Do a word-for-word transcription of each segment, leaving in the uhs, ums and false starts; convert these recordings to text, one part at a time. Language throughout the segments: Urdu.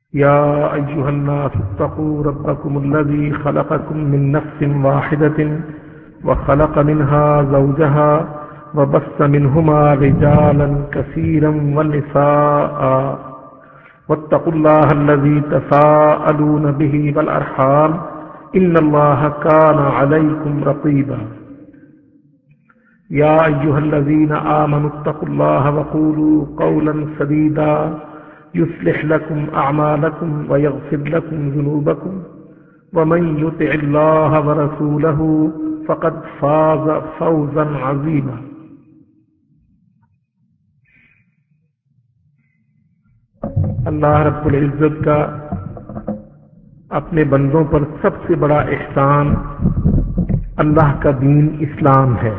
يا أيها الناس اتقوا ربكم الذي خلقكم من نفس واحدة وخلق منها زوجها وبث منهما رجالا كثيرا ونساء واتقوا الله الذي تساءلون به والأرحام إن الله كان عليكم رقيبا يا أيها الذين آمنوا اتقوا الله وقولوا قولا سديدا يصلح لكم أعمالكم ويغفر لكم ذنوبكم ومن يطع الله ورسوله فقد فاز فوزا عظيما. اللہ رب العزت کا اپنے بندوں پر سب سے بڑا احسان اللہ کا دین اسلام ہے.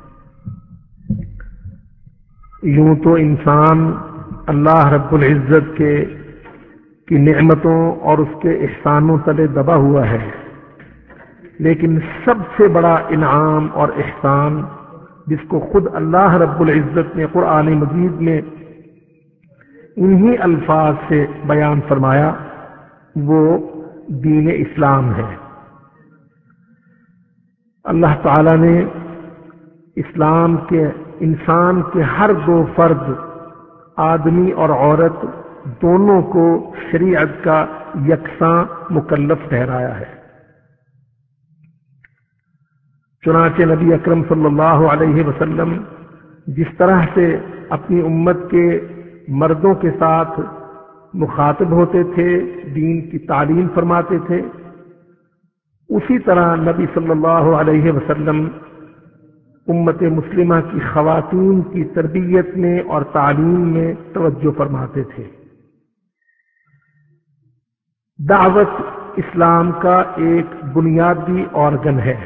یوں تو انسان اللہ رب العزت کے کی نعمتوں اور اس کے احسانوں تلے دبا ہوا ہے، لیکن سب سے بڑا انعام اور احسان جس کو خود اللہ رب العزت نے قرآن مجید میں انہی الفاظ سے بیان فرمایا وہ دین اسلام ہے. اللہ تعالی نے اسلام کے انسان کے ہر دو فرد آدمی اور عورت دونوں کو شریعت کا یکساں مکلف ٹھہرایا ہے. چنانچہ نبی اکرم صلی اللہ علیہ وسلم جس طرح سے اپنی امت کے مردوں کے ساتھ مخاطب ہوتے تھے، دین کی تعلیم فرماتے تھے، اسی طرح نبی صلی اللہ علیہ وسلم امت مسلمہ کی خواتین کی تربیت میں اور تعلیم میں توجہ فرماتے تھے. دعوت اسلام کا ایک بنیادی آرگن ہے.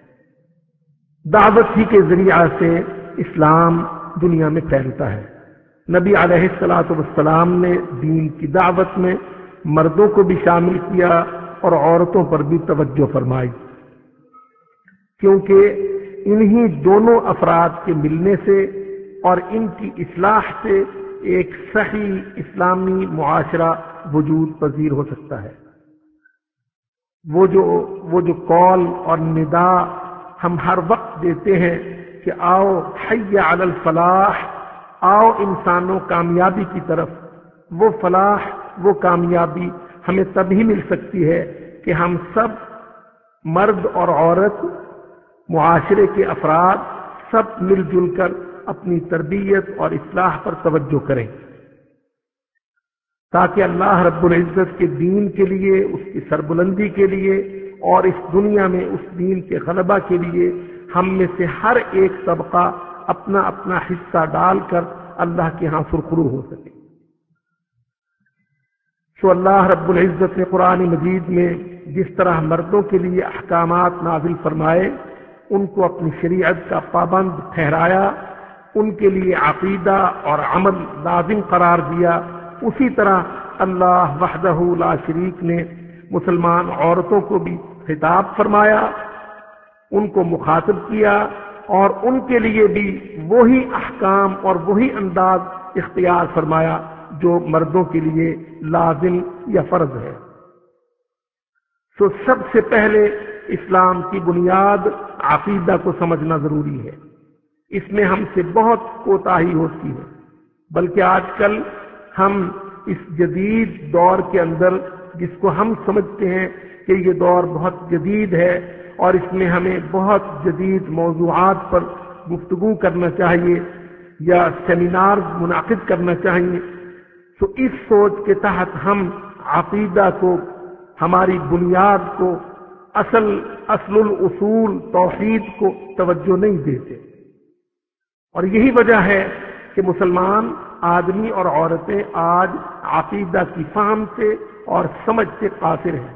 دعوت ہی کے ذریعہ سے اسلام دنیا میں پھیلتا ہے. نبی علیہ الصلاۃ والسلام نے دین کی دعوت میں مردوں کو بھی شامل کیا اور عورتوں پر بھی توجہ فرمائی، کیونکہ انہی دونوں افراد کے ملنے سے اور ان کی اصلاح سے ایک صحیح اسلامی معاشرہ وجود پذیر ہو سکتا ہے. وہ جو وہ جو قول اور ندا ہم ہر وقت دیتے ہیں کہ آؤ حی علی الفلاح، آؤ انسانوں کامیابی کی طرف، وہ فلاح وہ کامیابی ہمیں تبھی مل سکتی ہے کہ ہم سب مرد اور عورت، معاشرے کے افراد سب مل جل کر اپنی تربیت اور اصلاح پر توجہ کریں، تاکہ اللہ رب العزت کے دین کے لیے، اس کی سربلندی کے لیے اور اس دنیا میں اس دین کے غلبہ کے لیے ہم میں سے ہر ایک طبقہ اپنا اپنا حصہ ڈال کر اللہ کے ہاں سرخرو ہو سکے. سو اللہ رب العزت نے قرآن مجید میں جس طرح مردوں کے لیے احکامات نازل فرمائے، ان کو اپنی شریعت کا پابند ٹھہرایا، ان کے لیے عقیدہ اور عمل لازم قرار دیا، اسی طرح اللہ وحدہ لا شریک نے مسلمان عورتوں کو بھی خطاب فرمایا، ان کو مخاطب کیا اور ان کے لیے بھی وہی احکام اور وہی انداز اختیار فرمایا جو مردوں کے لیے لازم یا فرض ہے. تو سب سے پہلے اسلام کی بنیاد عقیدہ کو سمجھنا ضروری ہے. اس میں ہم سے بہت کوتاہی ہوتی ہے، بلکہ آج کل ہم اس جدید دور کے اندر جس کو ہم سمجھتے ہیں کہ یہ دور بہت جدید ہے اور اس میں ہمیں بہت جدید موضوعات پر گفتگو کرنا چاہیے یا سیمینار منعقد کرنا چاہیے، تو اس سوچ کے تحت ہم عقیدہ کو، ہماری بنیاد کو، اصل اصل الاصول توحید کو توجہ نہیں دیتے. اور یہی وجہ ہے کہ مسلمان آدمی اور عورتیں آج عقیدہ کی فہم سے اور سمجھ سے قاصر ہیں.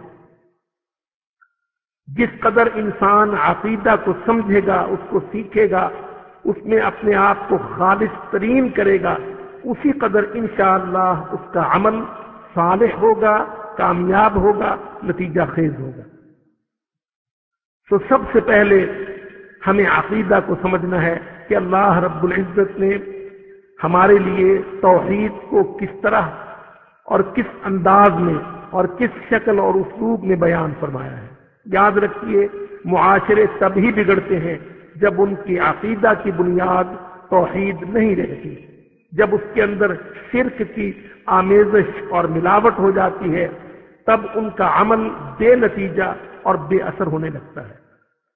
جس قدر انسان عقیدہ کو سمجھے گا، اس کو سیکھے گا، اس میں اپنے آپ کو خالص ترین کرے گا، اسی قدر انشاءاللہ اس کا عمل صالح ہوگا، کامیاب ہوگا، نتیجہ خیز ہوگا. تو سب سے پہلے ہمیں عقیدہ کو سمجھنا ہے کہ اللہ رب العزت نے ہمارے لیے توحید کو کس طرح اور کس انداز میں اور کس شکل اور اسلوب میں بیان فرمایا ہے۔ یاد رکھیے، معاشرے تب ہی بگڑتے ہیں جب ان کی عقیدہ کی بنیاد توحید نہیں رہتی، جب اس کے اندر شرک کی آمیزش اور ملاوٹ ہو جاتی ہے، تب ان کا عمل بے نتیجہ اور بے اثر ہونے لگتا ہے۔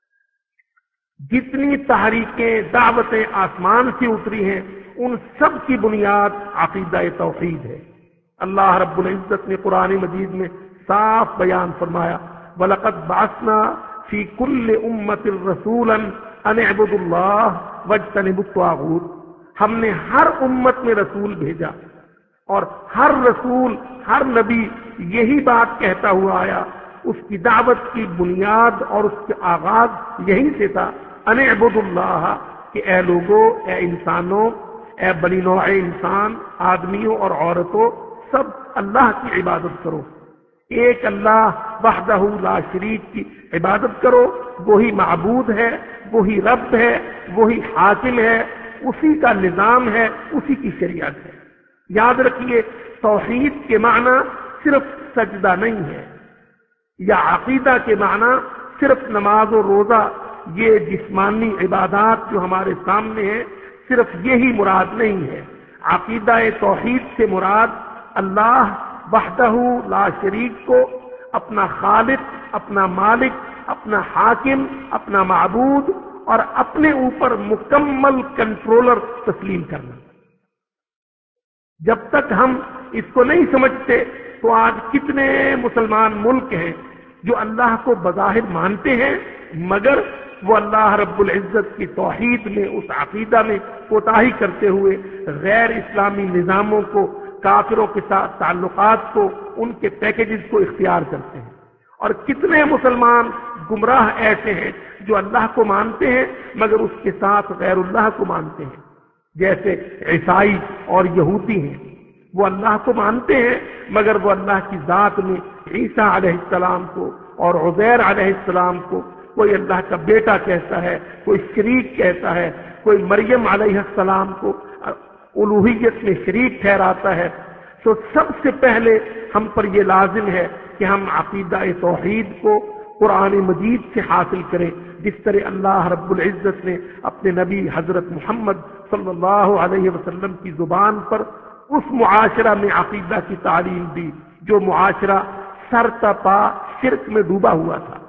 جتنی تحریکیں دعوتیں آسمان سے اتری ہیں، ان سب کی بنیاد عقیدہ توحید ہے۔ اللہ رب العزت نے قرآن مجید میں صاف بیان فرمایا، وَلَقَدْ بَعَثْنَا فِي كُلِّ أُمَّةٍ رَسُولًا أَنِ اعْبُدُوا اللَّهَ وَاجْتَنِبُوا الطَّاغُوتَ۔ ہم نے ہر امت میں رسول بھیجا، اور ہر رسول، ہر نبی یہی بات کہتا ہوا آیا، اس کی دعوت کی بنیاد اور اس کے آغاز یہیں سے تھا، ان اعبدوا اللہ، کہ اے لوگوں، اے انسانوں، اے بنی نوع انسان، آدمیوں اور عورتوں، سب اللہ کی عبادت کرو، ایک اللہ وحدہ لا شریک کی عبادت کرو، وہی معبود ہے، وہی رب ہے، وہی حاکم ہے، اسی کا نظام ہے، اسی کی شریعت ہے۔ یاد رکھیے، توحید کے معنی صرف سجدہ نہیں ہے، یا عقیدہ کے معنی صرف نماز و روزہ، یہ جسمانی عبادات جو ہمارے سامنے ہیں، صرف یہی مراد نہیں ہے۔ عقیدہ توحید سے مراد اللہ وحدہ لا شریک کو اپنا خالق، اپنا مالک، اپنا حاکم، اپنا معبود اور اپنے اوپر مکمل کنٹرولر تسلیم کرنا۔ جب تک ہم اس کو نہیں سمجھتے تو آج کتنے مسلمان ملک ہیں جو اللہ کو بظاہر مانتے ہیں، مگر وہ اللہ رب العزت کی توحید میں، اس عقیدہ میں کوتاہی کرتے ہوئے غیر اسلامی نظاموں کو، کافروں کے ساتھ تعلقات کو، ان کے پیکیجز کو اختیار کرتے ہیں۔ اور کتنے مسلمان گمراہ ایسے ہیں جو اللہ کو مانتے ہیں مگر اس کے ساتھ غیر اللہ کو مانتے ہیں، جیسے عیسائی اور یہودی ہیں۔ وہ اللہ کو مانتے ہیں مگر وہ اللہ کی ذات میں عیسیٰ علیہ السلام کو اور عزیر علیہ السلام کو کوئی اللہ کا بیٹا کہتا ہے، کوئی شریک کہتا ہے، کوئی مریم علیہ السلام کو الوہیت میں شریک ٹھہراتا ہے۔ تو سب سے پہلے ہم پر یہ لازم ہے کہ ہم عقیدہ توحید کو قرآن مجید سے حاصل کریں، جس طرح اللہ رب العزت نے اپنے نبی حضرت محمد صلی اللہ علیہ وسلم کی زبان پر اس معاشرہ میں عقیدہ کی تعلیم دی جو معاشرہ سر تا پا شرک میں ڈوبا ہوا تھا۔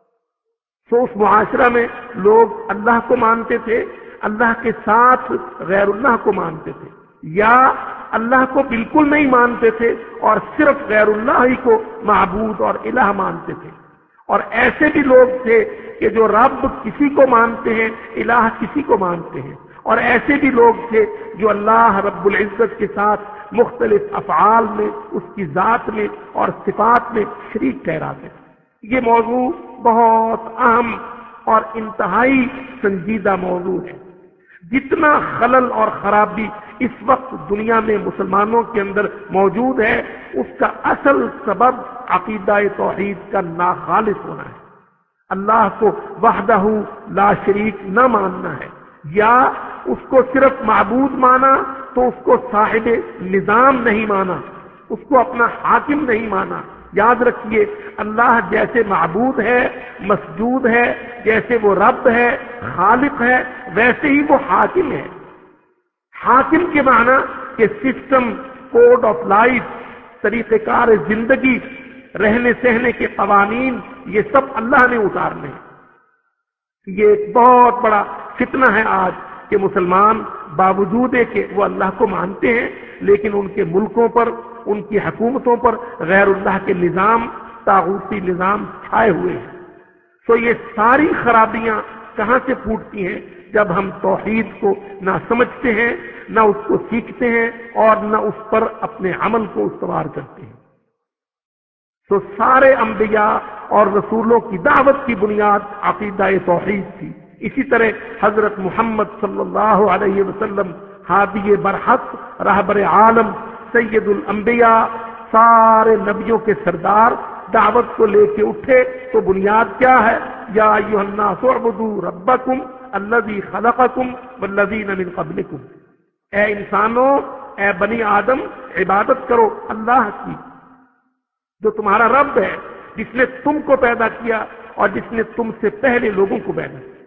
تو اس معاشرہ میں لوگ اللہ کو مانتے تھے، اللہ کے ساتھ غیر اللہ کو مانتے تھے، یا اللہ کو بالکل نہیں مانتے تھے اور صرف غیر اللہ ہی کو معبود اور الہ مانتے تھے۔ اور ایسے بھی لوگ تھے کہ جو رب کسی کو مانتے ہیں، الہ کسی کو مانتے ہیں، اور ایسے بھی لوگ تھے جو اللہ رب العزت کے ساتھ مختلف افعال میں، اس کی ذات میں اور صفات میں شریک ٹھہراتے تھے۔ یہ موضوع بہت اہم اور انتہائی سنجیدہ موضوع ہے۔ جتنا خلل اور خرابی اس وقت دنیا میں مسلمانوں کے اندر موجود ہے، اس کا اصل سبب عقیدہ توحید کا ناخالص ہونا ہے، اللہ کو وحدہ لا شریک نہ ماننا ہے، یا اس کو صرف معبود مانا تو اس کو صاحب نظام نہیں مانا، اس کو اپنا حاکم نہیں مانا۔ یاد رکھیے، اللہ جیسے معبود ہے، مسجود ہے، جیسے وہ رب ہے، خالق ہے، ویسے ہی وہ حاکم ہے۔ حاکم کے معنی کہ سسٹم، کوڈ آف لائف، طریقہ کار زندگی، رہنے سہنے کے قوانین، یہ سب اللہ نے اتارنے ہیں۔ یہ ایک بہت بڑا فتنہ ہے آج کہ مسلمان باوجود ہے کہ وہ اللہ کو مانتے ہیں، لیکن ان کے ملکوں پر، ان کی حکومتوں پر غیر اللہ کے نظام، طاغوتی نظام چھائے ہوئے ہیں۔ تو یہ ساری خرابیاں کہاں سے پھوٹتی ہیں؟ جب ہم توحید کو نہ سمجھتے ہیں، نہ اس کو سیکھتے ہیں، اور نہ اس پر اپنے عمل کو استوار کرتے ہیں۔ تو سارے انبیاء اور رسولوں کی دعوت کی بنیاد عقیدہ توحید تھی۔ اسی طرح حضرت محمد صلی اللہ علیہ وسلم ہادی برحق، رہبر عالم، سید الانبیاء، سارے نبیوں کے سردار دعوت کو لے کے اٹھے تو بنیاد کیا ہے؟ یا ایھا الناس اعبدوا ربکم الذی خلقکم والذین من قبلکم۔ اے انسانوں، اے بنی آدم عبادت کرو اللہ کی جو تمہارا رب ہے، جس نے تم کو پیدا کیا اور جس نے تم سے پہلے لوگوں کو پیدا کیا۔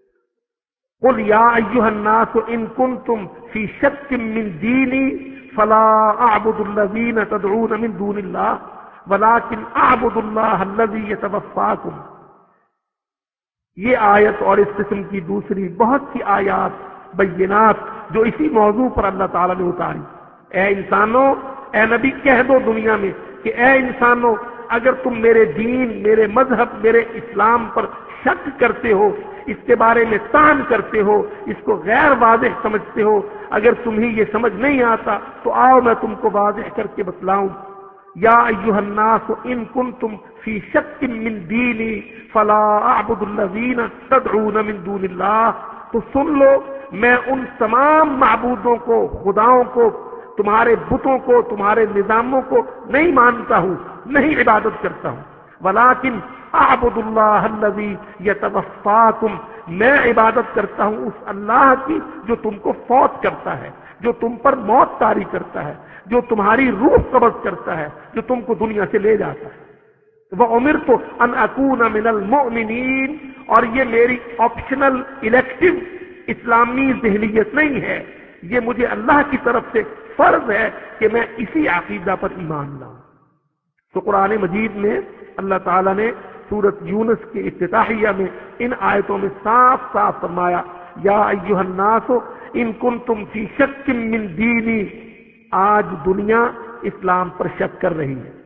قل یا ایھا الناس ان کنتم فی شک من دینی فلا اعبد الذین تدعون من دون اللہ ولکن اعبد اللہ الذی یتوفاکم۔ یہ آیت اور اس قسم کی دوسری بہت سی آیات بینات جو اسی موضوع پر اللہ تعالیٰ نے اتاری۔ اے انسانوں، اے نبی کہہ دو دنیا میں کہ اے انسانوں، اگر تم میرے دین، میرے مذہب، میرے اسلام پر شک کرتے ہو، اس کے بارے میں طعن کرتے ہو، اس کو غیر واضح سمجھتے ہو، اگر تمہیں یہ سمجھ نہیں آتا تو آؤ میں تم کو واضح کر کے بتلاؤں۔ یا ایھا الناس ان کنتم فی شک من دینی فلا اعبد الذین تدعون من دون اللہ، تو سن لو میں ان تمام معبودوں کو، خداؤں کو، تمہارے بتوں کو، تمہارے نظاموں کو نہیں مانتا ہوں، نہیں عبادت کرتا ہوں، ولیکن اعبد اللہ الذی یتوفاکم، میں عبادت کرتا ہوں اس اللہ کی جو تم کو فوت کرتا ہے، جو تم پر موت طاری کرتا ہے، جو تمہاری روح قبض کرتا ہے، جو تم کو دنیا سے لے جاتا ہے۔ وَأُمِرْتُ أَنْ أَكُونَ مِنَ الْمُؤْمِنِينَ، اور یہ میری آپشنل الیکٹو اسلامی ذہنیت نہیں ہے، یہ مجھے اللہ کی طرف سے فرض ہے کہ میں اسی عقیدہ پر ایمان لاؤں۔ تو قرآن مجید میں اللہ تعالیٰ نے سورۃ یونس کے افتتاحیہ میں ان آیتوں میں صاف صاف فرمایا یا ایھا الناس ان کنتم فی شک من دینی۔ آج دنیا اسلام پر شک کر رہی ہے۔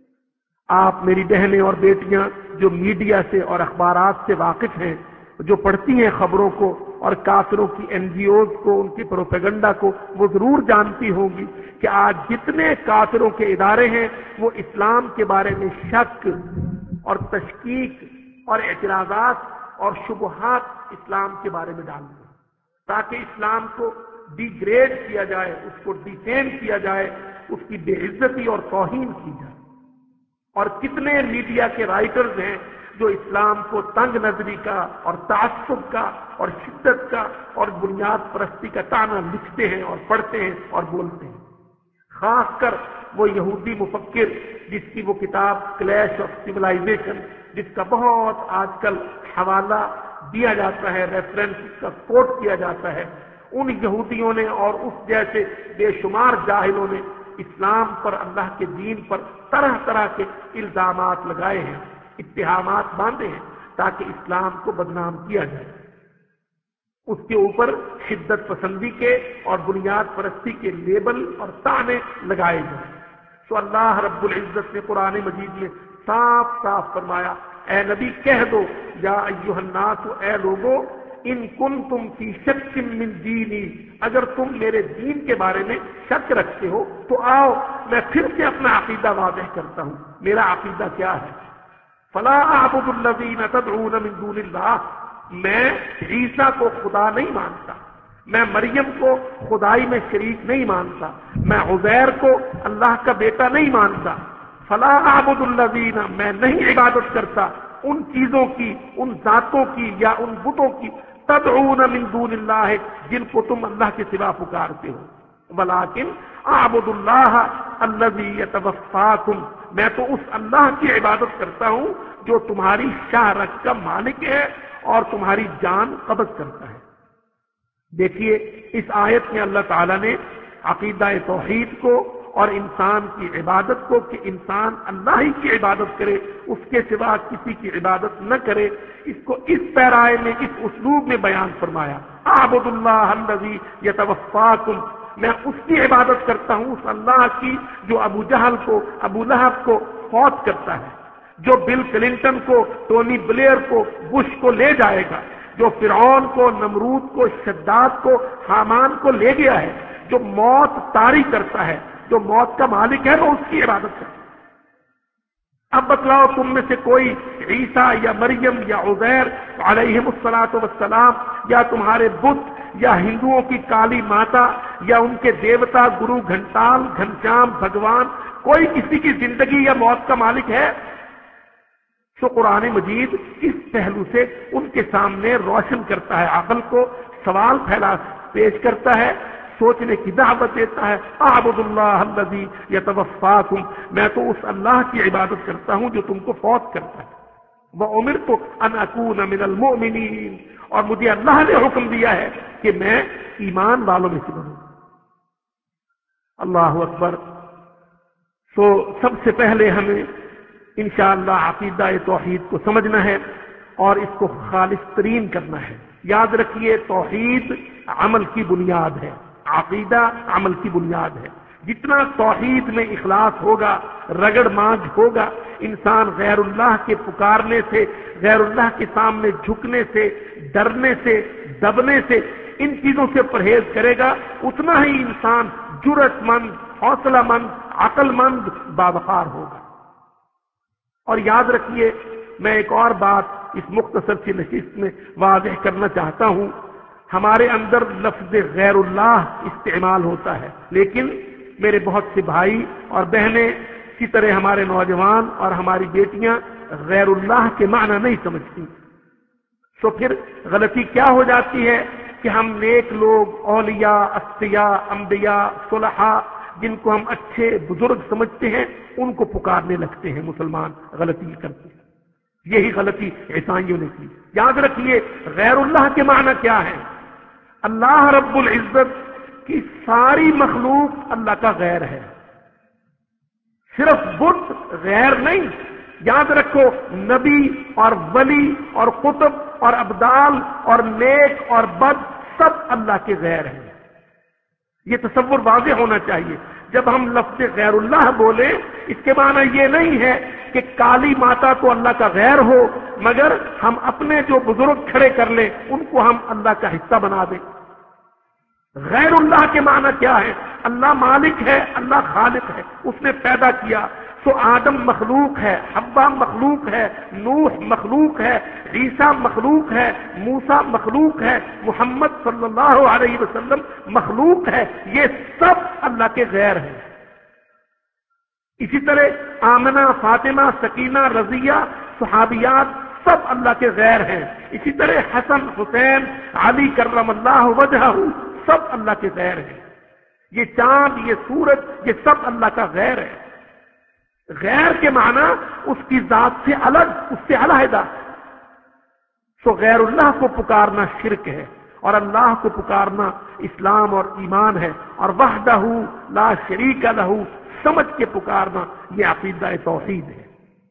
آپ میری بہنیں اور بیٹیاں جو میڈیا سے اور اخبارات سے واقف ہیں، جو پڑھتی ہیں خبروں کو اور کافروں کی این جی اوز کو، ان کی پروپیگنڈا کو، وہ ضرور جانتی ہوں گی کہ آج جتنے کافروں کے ادارے ہیں وہ اسلام کے بارے میں شک اور تشکیک اور اعتراضات اور شبہات اسلام کے بارے میں ڈالتے ہیں تاکہ اسلام کو ڈی گریڈ کیا جائے، اس کو ڈیفیم کیا جائے، اس کی بے عزتی اور توہین کی جائے۔ اور کتنے میڈیا کے رائٹرز ہیں جو اسلام کو تنگ نظری کا اور تعصب کا اور شدت کا اور بنیاد پرستی کا طعنہ لکھتے ہیں اور پڑھتے ہیں اور بولتے ہیں۔ خاص کر وہ یہودی مفکر جس کی وہ کتاب کلیش آف سیولائزیشن، جس کا بہت آج کل حوالہ دیا جاتا ہے، ریفرنس کا کوٹ کیا جاتا ہے، ان یہودیوں نے اور اس جیسے بے شمار جاہلوں نے اسلام پر، اللہ کے دین پر طرح طرح کے الزامات لگائے ہیں، اتہامات باندھے ہیں تاکہ اسلام کو بدنام کیا جائے، اس کے اوپر شدت پسندی کے اور بنیاد پرستی کے لیبل اور طعنے لگائے جائیں۔ تو اللہ رب العزت نے قرآن مجید میں صاف صاف فرمایا اے نبی کہہ دو یا ایھا الناس، اے لوگو، ان کنتم فی شک من دینی، اگر تم میرے دین کے بارے میں شک رکھتے ہو تو آؤ میں پھر سے اپنا عقیدہ واضح کرتا ہوں۔ میرا عقیدہ کیا ہے؟ فلا اعبد الذین تدعون من دون اللہ، میں عیسیٰ کو خدا نہیں مانتا، میں مریم کو خدائی میں شریک نہیں مانتا، میں عزیر کو اللہ کا بیٹا نہیں مانتا۔ فلا اعبد الذین، میں نہیں عبادت کرتا ان چیزوں کی، ان ذاتوں کی یا ان بتوں کی، تدعون من دون اللہ، جن کو تم اللہ کے سوا پکارتے ہو، ولیکن اعبد اللہ الذی یتوفاکم، میں تو اس اللہ کی عبادت کرتا ہوں جو تمہاری شاہ رگ کا مالک ہے اور تمہاری جان قبض کرتا ہے۔ دیکھیے اس آیت میں اللہ تعالیٰ نے عقیدہ توحید کو اور انسان کی عبادت کو کہ انسان اللہ ہی کی عبادت کرے، اس کے سوا کسی کی عبادت نہ کرے، اس کو اس پیرائے میں، اس اسلوب میں بیان فرمایا۔ اعبد اللہ الذی یتوفاکم، میں اس کی عبادت کرتا ہوں، اس اللہ کی جو ابو جہل کو، ابو لہب کو فوت کرتا ہے، جو بل کلنٹن کو، ٹونی بلیئر کو، بش کو لے جائے گا، جو فرعون کو، نمرود کو، شداد کو، حامان کو لے گیا ہے، جو موت طاری کرتا ہے، جو موت کا مالک ہے، وہ اس کی عبادت کرتا ہے۔ اب بتلاؤ تم میں سے کوئی عیسیٰ یا مریم یا عزیر علیہم الصلاۃ والسلام یا تمہارے بت یا ہندوؤں کی کالی ماتا یا ان کے دیوتا گرو گھنٹال، گھنشیام، بھگوان، کوئی کسی کی زندگی یا موت کا مالک ہے؟ تو قرآن مجید اس پہلو سے ان کے سامنے روشن کرتا ہے، عقل کو سوال پھیلا پیش کرتا ہے، سوچنے کی دعوت دیتا ہے. اعبد اللہ الذی یتوفاکم، میں تو اس اللہ کی عبادت کرتا ہوں جو تم کو فوت کرتا ہے. وَأُمِرْتُ أَنْ أَكُونَ مِنَ الْمُؤْمِنِينَ، اور مجھے اللہ نے حکم دیا ہے کہ میں ایمان والوں میں سے بنوں. اللہ اکبر. سو سب سے پہلے ہمیں انشاءاللہ عقیدہ توحید کو سمجھنا ہے اور اس کو خالص ترین کرنا ہے. یاد رکھیے توحید عمل کی بنیاد ہے، عقیدہ عمل کی بنیاد ہے. جتنا توحید میں اخلاص ہوگا، رگڑ مانگ ہوگا، انسان غیر اللہ کے پکارنے سے، غیر اللہ کے سامنے جھکنے سے، ڈرنے سے، دبنے سے، ان چیزوں سے پرہیز کرے گا، اتنا ہی انسان جرأت مند، حوصلہ مند، عقل مند، باوقار ہوگا. اور یاد رکھیے، میں ایک اور بات اس مختصر سی نشست میں واضح کرنا چاہتا ہوں. ہمارے اندر لفظ غیر اللہ استعمال ہوتا ہے، لیکن میرے بہت سے بھائی اور بہنیں، اسی طرح ہمارے نوجوان اور ہماری بیٹیاں غیر اللہ کے معنی نہیں سمجھتی. تو پھر غلطی کیا ہو جاتی ہے کہ ہم نیک لوگ، اولیاء، اصفیاء، انبیاء، صلحاء، جن کو ہم اچھے بزرگ سمجھتے ہیں، ان کو پکارنے لگتے ہیں. مسلمان غلطی کرتے ہیں. یہی غلطی عیسائیوں نے کی. یاد رکھیے غیر اللہ کے معنی کیا ہے. اللہ رب العزت کی ساری مخلوق اللہ کا غیر ہے، صرف بت غیر نہیں. یاد رکھو، نبی اور ولی اور قطب اور ابدال اور نیک اور بد سب اللہ کے غیر ہیں. یہ تصور واضح ہونا چاہیے. جب ہم لفظ غیر اللہ بولیں، اس کے معنی یہ نہیں ہے کہ کالی ماتا تو اللہ کا غیر ہو، مگر ہم اپنے جو بزرگ کھڑے کر لیں ان کو ہم اللہ کا حصہ بنا دیں. غیر اللہ کے معنی کیا ہے؟ اللہ مالک ہے، اللہ خالق ہے، اس نے پیدا کیا. تو آدم مخلوق ہے، حوا مخلوق ہے، نوح مخلوق ہے، عیسیٰ مخلوق ہے، موسیٰ مخلوق ہے، محمد صلی اللہ علیہ وسلم مخلوق ہے. یہ سب اللہ کے غیر ہیں. اسی طرح آمنہ، فاطمہ، سکینہ، رضیہ، صحابیات سب اللہ کے غیر ہیں. اسی طرح حسن، حسین، علی کرم اللہ وجہہ سب اللہ کے غیر ہیں. یہ چاند، یہ سورج، یہ سب اللہ کا غیر ہے. غیر کے معنی اس کی ذات سے الگ، اس سے علیحدہ. سو غیر اللہ کو پکارنا شرک ہے، اور اللہ کو پکارنا اسلام اور ایمان ہے. اور وحدہ لا شریک لہ سمجھ کے پکارنا یہ عقیدہ توحید ہے.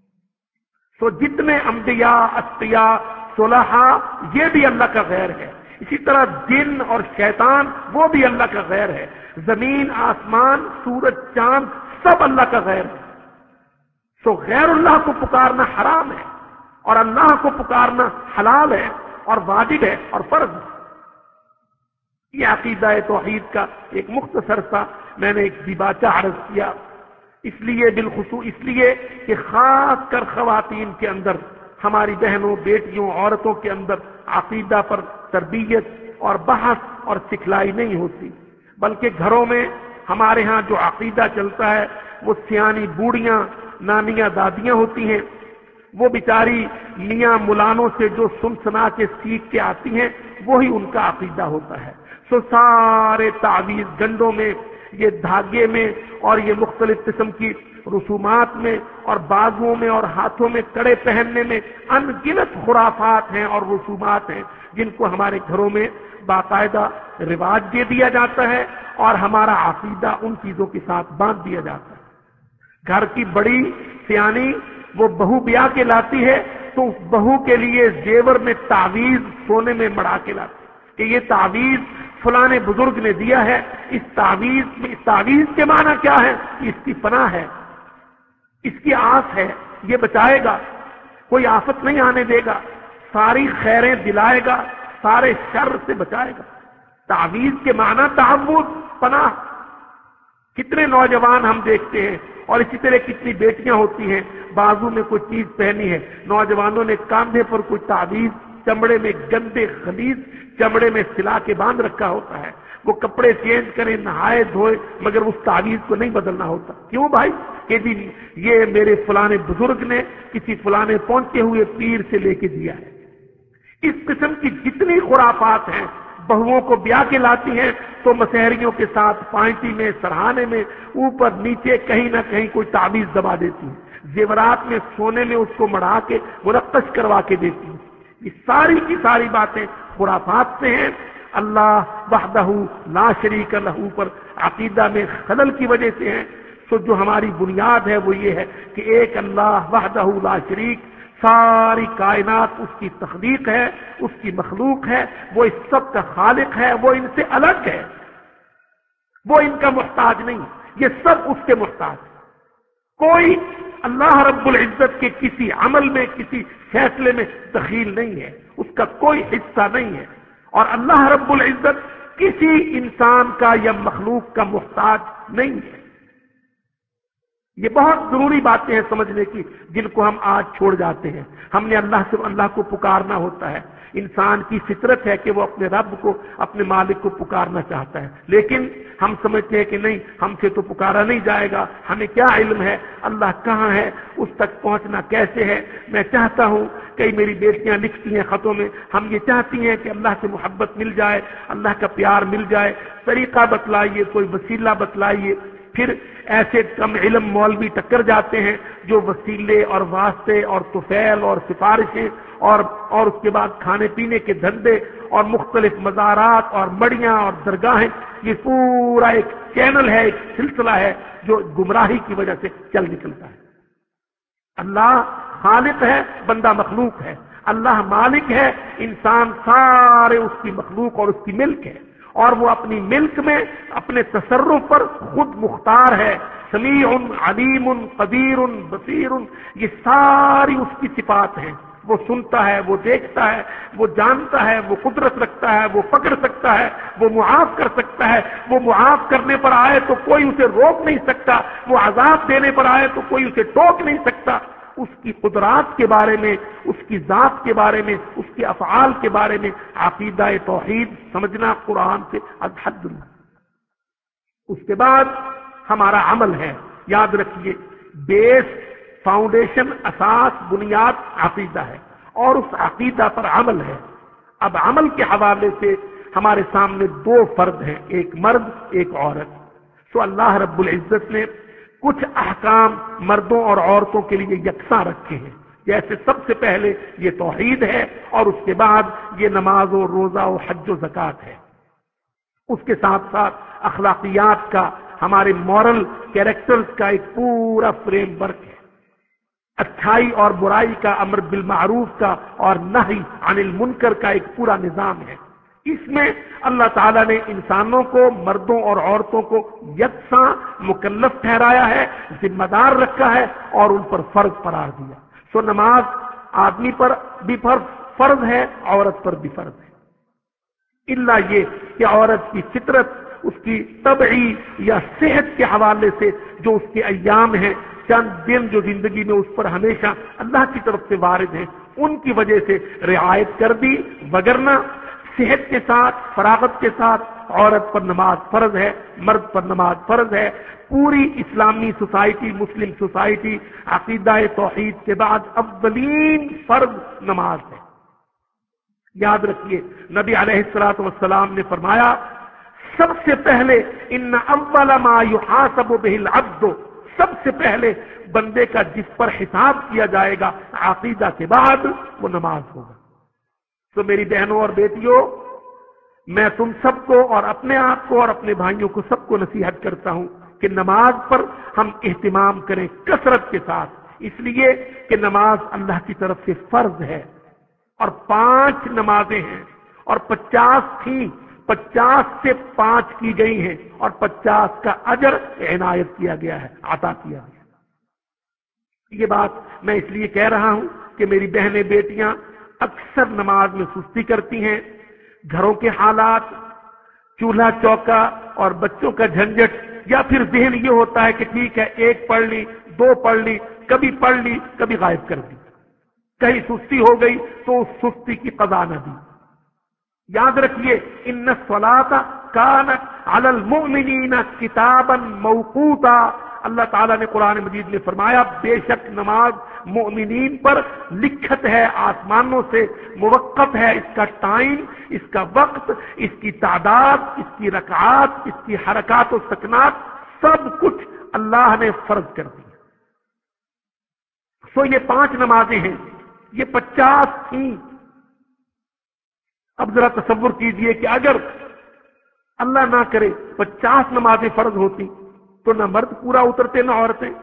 سو جتنے انبیاء، اصفیاء، صلحاء یہ بھی اللہ کا غیر ہے. اسی طرح جن اور شیطان وہ بھی اللہ کا غیر ہے. زمین، آسمان، سورج، چاند سب اللہ کا غیر ہے. سو غیر اللہ کو پکارنا حرام ہے، اور اللہ کو پکارنا حلال ہے اور واجب ہے اور فرض ہے. یہ عقیدہ توحید کا ایک مختصر سا میں نے ایک دیباچہ عرض کیا، اس لیے بالخصوص اس لیے کہ خاص کر خواتین کے اندر، ہماری بہنوں، بیٹیوں، عورتوں کے اندر عقیدہ پر تربیت اور بحث اور سکھلائی نہیں ہوتی، بلکہ گھروں میں ہمارے ہاں جو عقیدہ چلتا ہے وہ سیانی بوڑھیاں، نانیاں، دادیاں ہوتی ہیں. وہ بیچاری میاں ملانوں سے جو سن سنا کے سیکھ کے آتی ہیں وہی ان کا عقیدہ ہوتا ہے. سو سارے تعویذ گنڈوں میں، یہ دھاگے میں اور یہ مختلف قسم کی رسومات میں اور بازوؤں میں اور ہاتھوں میں کڑے پہننے میں ان گنت خرافات ہیں اور رسومات ہیں جن کو ہمارے گھروں میں باقاعدہ رواج دے دیا جاتا ہے اور ہمارا عقیدہ ان چیزوں کے ساتھ باندھ دیا جاتا ہے. گھر کی بڑی سیانی وہ بہو بیاہ کے لاتی ہے تو اس بہو کے لیے زیور میں تعویذ سونے میں مڑا کے لاتی ہے کہ یہ تعویذ فلانے بزرگ نے دیا ہے. اس تعویذ میں اس تعویذ کے معنی کیا ہے؟ اس کی پناہ ہے، اس کی آس ہے، یہ بچائے گا، کوئی آفت نہیں آنے دے گا، ساری خیریں دلائے گا، سارے شر سے بچائے گا. تعویذ کے معنی تعوذ، پناہ. کتنے نوجوان ہم دیکھتے ہیں، اور اسی طرح کتنی بیٹیاں ہوتی ہیں، بازو میں کوئی چیز پہنی ہے، نوجوانوں نے کاندھے پر کوئی تعویذ چمڑے میں گندے خلیج چمڑے میں سلا کے باندھ رکھا ہوتا ہے. وہ کپڑے چینج کریں، نہائے دھوئے، مگر اس تعویذ کو نہیں بدلنا ہوتا. کیوں بھائی؟ کہ جی یہ میرے فلانے بزرگ نے کسی فلانے پہنچے ہوئے پیر سے لے کے دیا ہے. اس قسم کی جتنی خرافات ہیں بہوؤں کو بیاہ کے لاتی ہیں تو مسحریوں کے ساتھ پائنٹی میں، سرہانے میں، اوپر نیچے کہیں نہ کہیں کوئی تعویذ دبا دیتی ہیں، زیورات میں، سونے میں اس کو مڑا کے منقش کروا کے دیتی ہیں۔ یہ ساری کی ساری باتیں خرافات سے ہیں۔ اللہ وحدہ لا شریک لہ پر عقیدہ میں خلل کی وجہ سے ہیں۔ تو جو ہماری بنیاد ہے وہ یہ ہے کہ ایک اللہ وحدہ لا شریک، ساری کائنات اس کی تخلیق ہے، اس کی مخلوق ہے، وہ اس سب کا خالق ہے، وہ ان سے الگ ہے، وہ ان کا محتاج نہیں، یہ سب اس کے محتاج ہے۔ کوئی اللہ رب العزت کے کسی عمل میں، کسی فیصلے میں دخیل نہیں ہے، اس کا کوئی حصہ نہیں ہے، اور اللہ رب العزت کسی انسان کا یا مخلوق کا محتاج نہیں ہے۔ یہ بہت ضروری باتیں ہیں سمجھنے کی، جن کو ہم آج چھوڑ جاتے ہیں۔ ہم نے اللہ سے اللہ کو پکارنا ہوتا ہے، انسان کی فطرت ہے کہ وہ اپنے رب کو، اپنے مالک کو پکارنا چاہتا ہے، لیکن ہم سمجھتے ہیں کہ نہیں، ہم سے تو پکارا نہیں جائے گا، ہمیں کیا علم ہے اللہ کہاں ہے، اس تک پہنچنا کیسے ہے۔ میں چاہتا ہوں، کئی میری بیٹیاں لکھتی ہیں خطوں میں، ہم یہ چاہتی ہیں کہ اللہ سے محبت مل جائے، اللہ کا پیار مل جائے، طریقہ بتلائیے، کوئی وسیلہ بتلائیے۔ پھر ایسے کم علم مولوی ٹکر جاتے ہیں جو وسیلے اور واسطے اور طفیل اور سفارشیں اور اور اس کے بعد کھانے پینے کے دھندے اور مختلف مزارات اور مڑیاں اور درگاہیں، یہ پورا ایک چینل ہے، ایک سلسلہ ہے جو گمراہی کی وجہ سے چل نکلتا ہے۔ اللہ خالق ہے، بندہ مخلوق ہے۔ اللہ مالک ہے، انسان سارے اس کی مخلوق اور اس کی ملک ہے، اور وہ اپنی ملک میں اپنے تصرف پر خود مختار ہے۔ سمیع، علیم، قدیر، بصیر، یہ ساری اس کی صفات ہیں۔ وہ سنتا ہے، وہ دیکھتا ہے، وہ جانتا ہے، وہ قدرت رکھتا ہے، وہ پکڑ سکتا ہے، وہ معاف کر سکتا ہے، وہ معاف کرنے پر آئے تو کوئی اسے روک نہیں سکتا، وہ عذاب دینے پر آئے تو کوئی اسے ٹوک نہیں سکتا۔ اس کی قدرات کے بارے میں، اس کی ذات کے بارے میں، اس کے افعال کے بارے میں عقیدہ توحید سمجھنا قرآن سے حد نہیں۔ اس کے بعد ہمارا عمل ہے، یاد رکھیے، بیس، فاؤنڈیشن، اساس، بنیاد عقیدہ ہے، اور اس عقیدہ پر عمل ہے۔ اب عمل کے حوالے سے ہمارے سامنے دو فرد ہیں، ایک مرد، ایک عورت۔ تو اللہ رب العزت نے کچھ احکام مردوں اور عورتوں کے لیے یکساں رکھے ہیں، جیسے سب سے پہلے یہ توحید ہے، اور اس کے بعد یہ نماز و روزہ و حج و زکوٰۃ ہے۔ اس کے ساتھ ساتھ اخلاقیات کا، ہمارے مورل کیریکٹرز کا ایک پورا فریم ورک ہے، اچھائی اور برائی کا، امر بالمعروف کا اور نہی عن المنکر کا ایک پورا نظام ہے۔ اس میں اللہ تعالیٰ نے انسانوں کو، مردوں اور عورتوں کو یکساں مکلف ٹھہرایا ہے، ذمہ دار رکھا ہے، اور ان پر فرض قرار دیا۔ سو نماز آدمی پر بھی فرض ہے، عورت پر بھی فرض ہے، الا یہ کہ عورت کی فطرت، اس کی طبعی یا صحت کے حوالے سے جو اس کے ایام ہیں، چند دن جو زندگی میں اس پر ہمیشہ اللہ کی طرف سے وارد ہیں، ان کی وجہ سے رعایت کر دی، وگرنہ صحت کے ساتھ، فراغت کے ساتھ عورت پر نماز فرض ہے، مرد پر نماز فرض ہے۔ پوری اسلامی سوسائٹی، مسلم سوسائٹی، عقیدہ توحید کے بعد اولین فرض نماز ہے۔ یاد رکھیے، نبی علیہ الصلوۃ والسلام نے فرمایا، سب سے پہلے ان اول ما یحاسب بہ العبد، سب سے پہلے بندے کا جس پر حساب کیا جائے گا عقیدہ کے بعد، وہ نماز ہوگا۔ تو میری بہنوں اور بیٹیوں، میں تم سب کو اور اپنے آپ کو اور اپنے بھائیوں کو سب کو نصیحت کرتا ہوں کہ نماز پر ہم اہتمام کریں کثرت کے ساتھ، اس لیے کہ نماز اللہ کی طرف سے فرض ہے، اور پانچ نمازیں ہیں، اور پچاس تھیں، پچاس سے پانچ کی گئی ہیں، اور پچاس کا اجر عنایت کیا گیا ہے، عطا کیا گیا۔ یہ بات میں اس لیے کہہ رہا ہوں کہ میری بہنیں، بیٹیاں اکثر نماز میں سستی کرتی ہیں، گھروں کے حالات، چولہا چوکا اور بچوں کا جھنجٹ، یا پھر ذہن یہ ہوتا ہے کہ ٹھیک ہے ایک پڑھ لی، دو پڑھ لی، کبھی پڑھ لی، کبھی غائب کر دی، کہیں سستی ہو گئی تو اس سستی کی قضا نہ دی۔ یاد رکھیے، ان الصلاۃ کانت علی المؤمنین کتابا موقوتا، اللہ تعالیٰ نے قرآن مجید میں فرمایا بے شک نماز مومنین پر لکھت ہے آسمانوں سے، موقت ہے اس کا ٹائم، اس کا وقت، اس کی تعداد، اس کی رکعات، اس کی حرکات و سکنات، سب کچھ اللہ نے فرض کر دی۔ سو یہ پانچ نمازیں ہیں، یہ پچاس تھیں۔ اب ذرا تصور کیجئے کہ اگر اللہ نہ کرے پچاس نمازیں فرض ہوتی تو نہ مرد پورا اترتے نہ عورتیں،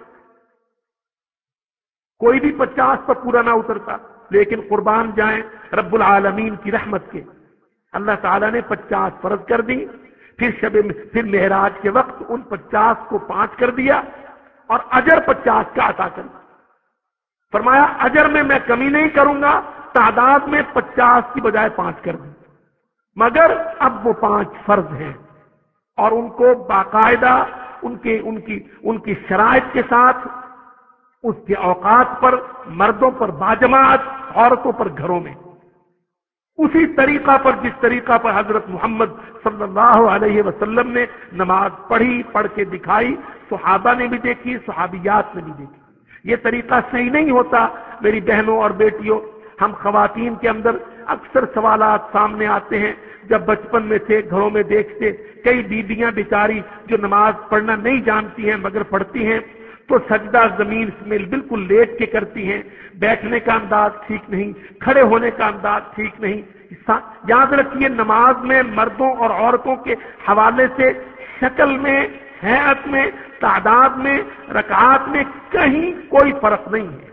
کوئی بھی پچاس پر پورا نہ اترتا۔ لیکن قربان جائیں رب العالمین کی رحمت کے، اللہ تعالیٰ نے پچاس فرض کر دی، پھر شب پھر معراج کے وقت ان پچاس کو پانچ کر دیا اور اجر پچاس کا عطا کر دیا۔ فرمایا اجر میں میں کمی نہیں کروں گا، تعداد میں پچاس کی بجائے پانچ کر دی، مگر اب وہ پانچ فرض ہیں اور ان کو باقاعدہ ان کے ان کی ان کی شرائط کے ساتھ اس کے اوقات پر، مردوں پر باجماعت، عورتوں پر گھروں میں، اسی طریقہ پر جس طریقہ پر حضرت محمد صلی اللہ علیہ وسلم نے نماز پڑھی، پڑھ کے دکھائی، صحابہ نے بھی دیکھی، صحابیات نے بھی دیکھی۔ یہ طریقہ صحیح نہیں ہوتا میری بہنوں اور بیٹیوں۔ ہم خواتین کے اندر اکثر سوالات سامنے آتے ہیں، جب بچپن میں تھے گھروں میں دیکھتے کئی بیبیاں بیچاری جو نماز پڑھنا نہیں جانتی ہیں مگر پڑھتی ہیں تو سجدہ زمین میں بالکل لیٹ کے کرتی ہیں، بیٹھنے کا انداز ٹھیک نہیں، کھڑے ہونے کا انداز ٹھیک نہیں۔ یاد رکھیے نماز میں مردوں اور عورتوں کے حوالے سے شکل میں، ہیئت میں، تعداد میں، رکعات میں کہیں کوئی فرق نہیں ہے۔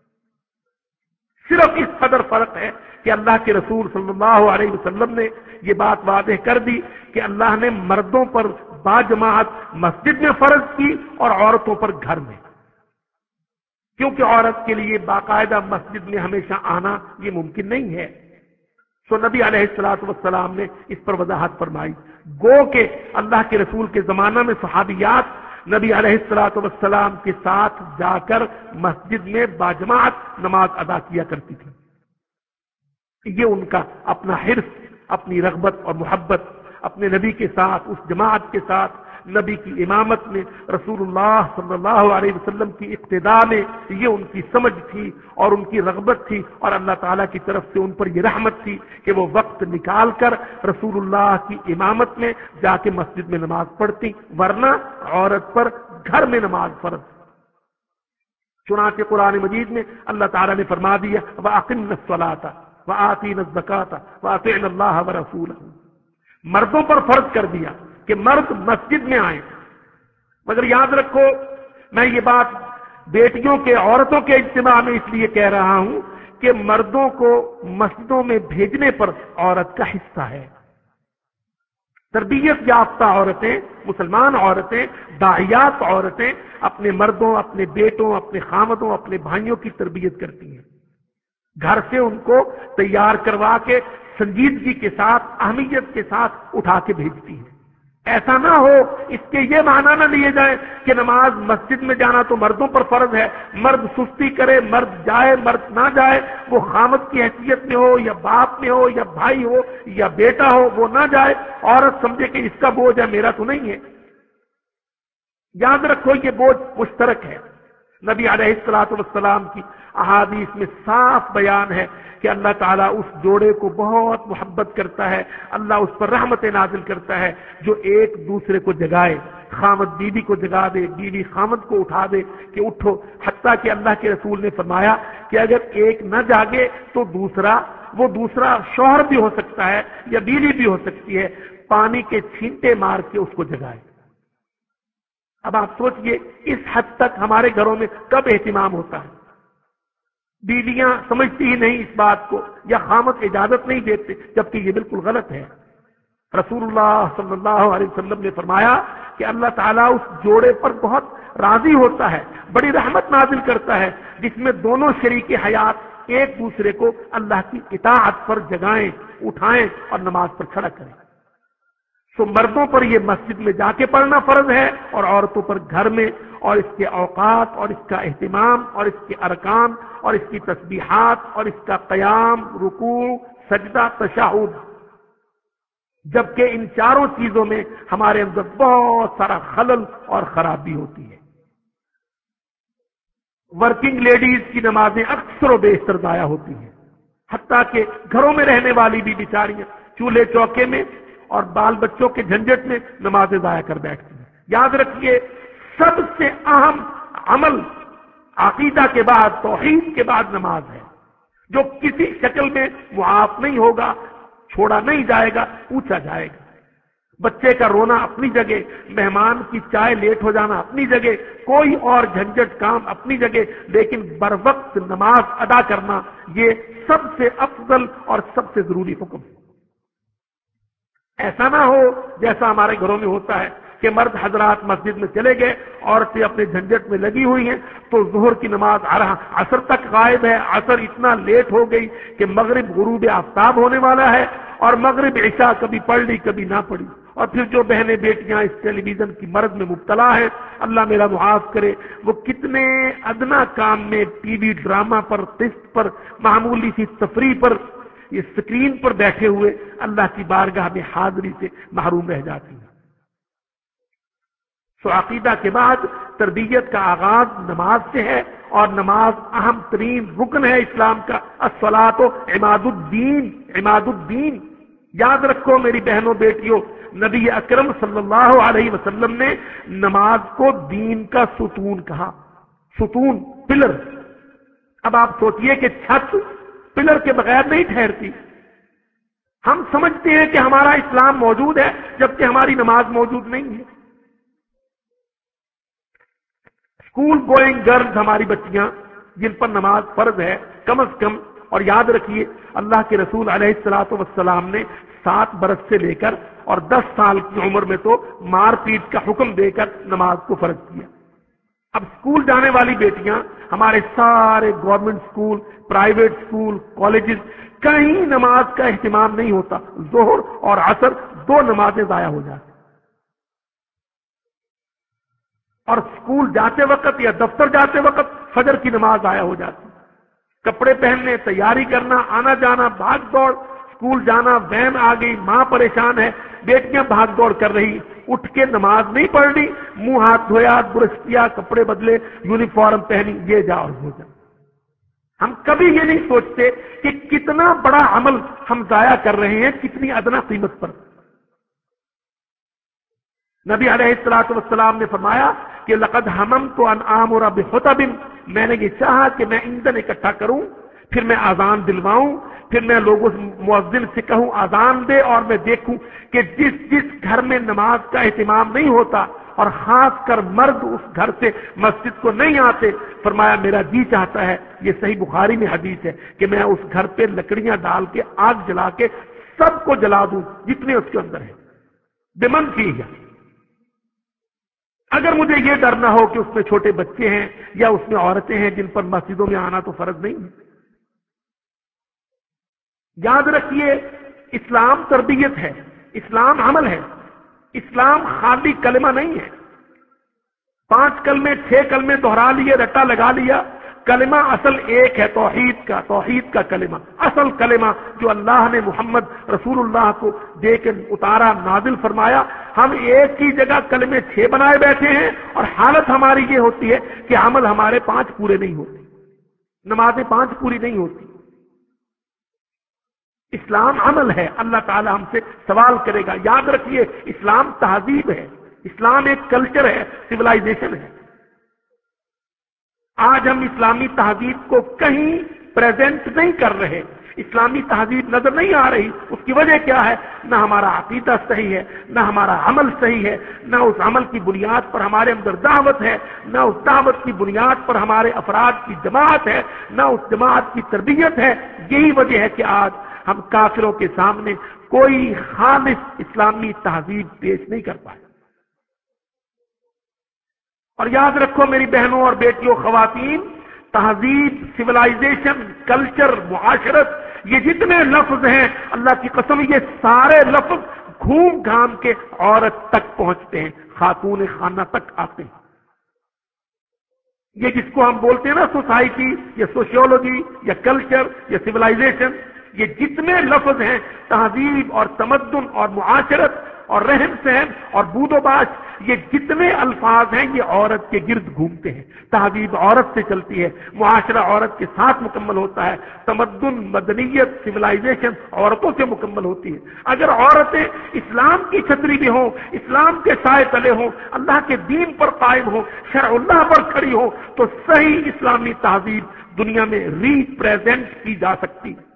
صرف اس قدر فرق ہے کہ اللہ کے رسول صلی اللہ علیہ وسلم نے یہ بات واضح کر دی کہ اللہ نے مردوں پر باجماعت مسجد میں فرض کی اور عورتوں پر گھر میں، کیونکہ عورت کے لیے باقاعدہ مسجد میں ہمیشہ آنا یہ ممکن نہیں ہے۔ سو نبی علیہ الصلوۃ والسلام نے اس پر وضاحت فرمائی۔ گو کہ اللہ کے رسول کے زمانہ میں صحابیات نبی علیہ الصلوۃ والسلام کے ساتھ جا کر مسجد میں باجماعت نماز ادا کیا کرتی تھی۔ یہ ان کا اپنا حرص، اپنی رغبت اور محبت اپنے نبی کے ساتھ، اس جماعت کے ساتھ، نبی کی امامت میں، رسول اللہ صلی اللہ علیہ وسلم کی اقتداء میں، یہ ان کی سمجھ تھی اور ان کی رغبت تھی، اور اللہ تعالیٰ کی طرف سے ان پر یہ رحمت تھی کہ وہ وقت نکال کر رسول اللہ کی امامت میں جا کے مسجد میں نماز پڑھتی، ورنہ عورت پر گھر میں نماز فرض۔ چنانچہ قرآن مجید میں اللہ تعالیٰ نے فرما دیا وَأَقِمْنَ الصَّلَاةَ وَآتِينَ الزَّكَاةَ وَأَطِعْنَ اللَّهَ وَرَسُولَهُ، مردوں پر فرض کر دیا کہ مرد مسجد میں آئیں۔ مگر یاد رکھو میں یہ بات بیٹیوں کے، عورتوں کے اجتماع میں اس لیے کہہ رہا ہوں کہ مردوں کو مسجدوں میں بھیجنے پر عورت کا حصہ ہے۔ تربیت یافتہ عورتیں، مسلمان عورتیں، داعیات عورتیں اپنے مردوں، اپنے بیٹوں، اپنے خامدوں، اپنے بھائیوں کی تربیت کرتی ہیں، گھر سے ان کو تیار کروا کے سنجیدگی کے ساتھ، اہمیت کے ساتھ اٹھا کے بھیجتی ہیں۔ ایسا نہ ہو اس کے یہ معنی نہ لیے جائیں کہ نماز مسجد میں جانا تو مردوں پر فرض ہے، مرد سستی کرے، مرد جائے، مرد نہ جائے، وہ خامد کی حیثیت میں ہو یا باپ میں ہو یا بھائی ہو یا بیٹا ہو وہ نہ جائے، عورت سمجھے کہ اس کا بوجھ ہے میرا تو نہیں ہے۔ یاد رکھو یہ بوجھ مشترک ہے۔ نبی علیہ الصلوۃ والسلام کی احادیث میں صاف بیان ہے کہ اللہ تعالیٰ اس جوڑے کو بہت محبت کرتا ہے، اللہ اس پر رحمت نازل کرتا ہے جو ایک دوسرے کو جگائے، خامد بیوی کو جگا دے، بیوی خامد کو اٹھا دے کہ اٹھو، حتیٰ کہ اللہ کے رسول نے فرمایا کہ اگر ایک نہ جاگے تو دوسرا، وہ دوسرا شوہر بھی ہو سکتا ہے یا بیوی بھی ہو سکتی ہے، پانی کے چھینٹے مار کے اس کو جگائے۔ اب آپ سوچئے اس حد تک ہمارے گھروں میں کب اہتمام ہوتا ہے؟ بیویاں سمجھتی ہی نہیں اس بات کو یا خامد اجازت نہیں دیتے، جبکہ یہ بالکل غلط ہے۔ رسول اللہ صلی اللہ علیہ وسلم نے فرمایا کہ اللہ تعالیٰ اس جوڑے پر بہت راضی ہوتا ہے، بڑی رحمت نازل کرتا ہے جس میں دونوں شریک حیات ایک دوسرے کو اللہ کی اطاعت پر جگائیں، اٹھائیں اور نماز پر کھڑا کریں۔ تو مردوں پر یہ مسجد میں جا کے پڑھنا فرض ہے اور عورتوں پر گھر میں، اور اس کے اوقات اور اس کا اہتمام اور اس کے ارکان اور اس کی تسبیحات اور اس کا قیام، رکوع، سجدہ، تشہد، جبکہ ان چاروں چیزوں میں ہمارے اندر بہت سارا خلل اور خرابی ہوتی ہے۔ ورکنگ لیڈیز کی نمازیں اکثر و بیشتر ضائع ہوتی ہیں، حتیٰ کہ گھروں میں رہنے والی بھی بیچاریاں چولہے چوکے میں اور بال بچوں کے جھنجٹ میں نمازیں ضائع کر بیٹھتی ہیں۔ یاد رکھیے، سب سے اہم عمل عقیدہ کے بعد، توحید کے بعد نماز ہے، جو کسی شکل میں معاف نہیں ہوگا، چھوڑا نہیں جائے گا، پوچھا جائے گا۔ بچے کا رونا اپنی جگہ، مہمان کی چائے لیٹ ہو جانا اپنی جگہ، کوئی اور جھنجٹ کام اپنی جگہ، لیکن بر وقت نماز ادا کرنا یہ سب سے افضل اور سب سے ضروری حکم ہے۔ ایسا نہ ہو جیسا ہمارے گھروں میں ہوتا ہے کہ مرد حضرات مسجد میں چلے گئے، عورتیں اپنے جھنجٹ میں لگی ہوئی ہیں، تو ظہر کی نماز عصر تک غائب ہے، عصر اتنا لیٹ ہو گئی کہ مغرب غروب آفتاب ہونے والا ہے، اور مغرب عشاء کبھی پڑھ لی کبھی نہ پڑھی۔ اور پھر جو بہنیں بیٹیاں اس ٹیلی ویژن کی مرض میں مبتلا ہیں، اللہ میرا معاف کرے، وہ کتنے ادنا کام میں ٹی وی ڈرامہ پر، قسط پر، معمولی سی تفریح پر، یہ اسکرین پر بیٹھے ہوئے اللہ کی بارگاہ میں حاضری سے محروم رہ جاتی ہیں۔ سو عقیدہ کے بعد تربیت کا آغاز نماز سے ہے، اور نماز اہم ترین رکن ہے اسلام کا۔ الصلاۃ عماد الدین، عماد الدین۔ یاد رکھو میری بہنوں بیٹیوں، نبی اکرم صلی اللہ علیہ وسلم نے نماز کو دین کا ستون کہا، ستون، پلر۔ اب آپ سوچئے کہ چھت پلر کے بغیر نہیں ٹھہرتی۔ ہم سمجھتے ہیں کہ ہمارا اسلام موجود ہے جبکہ ہماری نماز موجود نہیں ہے۔ اسکول گوئنگ گرلز ہماری بچیاں، جن پر نماز فرض ہے کم از کم، اور یاد رکھیے اللہ کے رسول علیہ الصلوۃ والسلام نے سات برس سے لے کر اور دس سال کی عمر میں تو مار پیٹ کا حکم دے کر نماز کو فرض کیا۔ اب اسکول جانے والی بیٹیاں، ہمارے سارے government school, private school, colleges, کہیں نماز کا اہتمام نہیں ہوتا۔ ظہر اور عصر دو نمازیں ضائع ہو جاتی، اور اسکول جاتے وقت یا دفتر جاتے وقت فجر کی نماز ضائع ہو جاتی۔ کپڑے پہننے، تیاری کرنا، آنا جانا، بھاگ دوڑ، اسکول جانا، وین آ گئی، ماں پریشان ہے، بیٹیاں بھاگ دوڑ کر رہی، اٹھ کے نماز نہیں پڑھ لی، منہ ہاتھ دھویا، برش کیا، کپڑے بدلے، یونیفارم پہنی، یہ جا اور ہو جا۔ ہم کبھی یہ نہیں سوچتے کہ کتنا بڑا عمل ہم ضائع کر رہے ہیں کتنی ادنا قیمت پر۔ نبی علیہ الصلوۃ والسلام نے فرمایا کہ لقد ہممت ان آمر بخطب، میں نے یہ چاہا کہ میں ایندھن اکٹھا کروں، پھر میں اذان دلواؤں، پھر میں لوگوں سے، مؤذن سے کہوں اذان دے، اور میں دیکھوں کہ جس جس گھر میں نماز کا اہتمام نہیں ہوتا، اور خاص کر مرد اس گھر سے مسجد کو نہیں آتے، فرمایا میرا جی چاہتا ہے، یہ صحیح بخاری میں حدیث ہے، کہ میں اس گھر پہ لکڑیاں ڈال کے آگ جلا کے سب کو جلا دوں جتنے اس کے اندر ہیں، بمن کی ہے۔ اگر مجھے یہ ڈر نہ ہو کہ اس میں چھوٹے بچے ہیں یا اس میں عورتیں ہیں جن پر مسجدوں میں آنا تو فرض نہیں ہے۔ یاد رکھیے، اسلام تربیت ہے، اسلام عمل ہے، اسلام خالی کلمہ نہیں ہے۔ پانچ کلمے، چھ کلمے دہرا لیے، رٹا لگا لیا، کلمہ اصل ایک ہے، توحید کا، توحید کا کلمہ، اصل کلمہ جو اللہ نے محمد رسول اللہ کو دے کے اتارا، نازل فرمایا۔ ہم ایک ہی جگہ کلمے چھ بنائے بیٹھے ہیں، اور حالت ہماری یہ ہوتی ہے کہ عمل ہمارے پانچ پورے نہیں ہوتے، نمازیں پانچ پوری نہیں ہوتی۔ اسلام عمل ہے، اللہ تعالی ہم سے سوال کرے گا۔ یاد رکھیے، اسلام تہذیب ہے، اسلام ایک کلچر ہے، سویلائزیشن ہے۔ آج ہم اسلامی تہذیب کو کہیں پریزنٹ نہیں کر رہے، اسلامی تہذیب نظر نہیں آ رہی۔ اس کی وجہ کیا ہے؟ نہ ہمارا عقیدہ صحیح ہے، نہ ہمارا عمل صحیح ہے، نہ اس عمل کی بنیاد پر ہمارے اندر دعوت ہے، نہ اس دعوت کی بنیاد پر ہمارے افراد کی جماعت ہے، نہ اس جماعت کی تربیت ہے۔ یہی وجہ ہے کہ آج ہم کافروں کے سامنے کوئی خالص اسلامی تہذیب پیش نہیں کر پائے۔ اور یاد رکھو میری بہنوں اور بیٹیوں، خواتین، تہذیب، سویلائزیشن، کلچر، معاشرت، یہ جتنے لفظ ہیں، اللہ کی قسم یہ سارے لفظ گھوم گھام کے عورت تک پہنچتے ہیں، خاتون خانہ تک آتے ہیں۔ یہ جس کو ہم بولتے ہیں نا سوسائٹی یا سوشیولوجی یا کلچر یا سویلائزیشن، یہ جتنے لفظ ہیں، تہذیب اور تمدن اور معاشرت، اور رحم سہم اور بود و باش، یہ جتنے الفاظ ہیں یہ عورت کے گرد گھومتے ہیں۔ تہذیب عورت سے چلتی ہے، معاشرہ عورت کے ساتھ مکمل ہوتا ہے، تمدن، مدنیت، سویلائزیشن عورتوں سے مکمل ہوتی ہے۔ اگر عورتیں اسلام کی چھتری میں ہوں، اسلام کے سائے تلے ہوں، اللہ کے دین پر قائم ہوں، شرع اللہ پر کھڑی ہوں، تو صحیح اسلامی تہذیب دنیا میں ریپریزنٹ کی جا سکتی ہے۔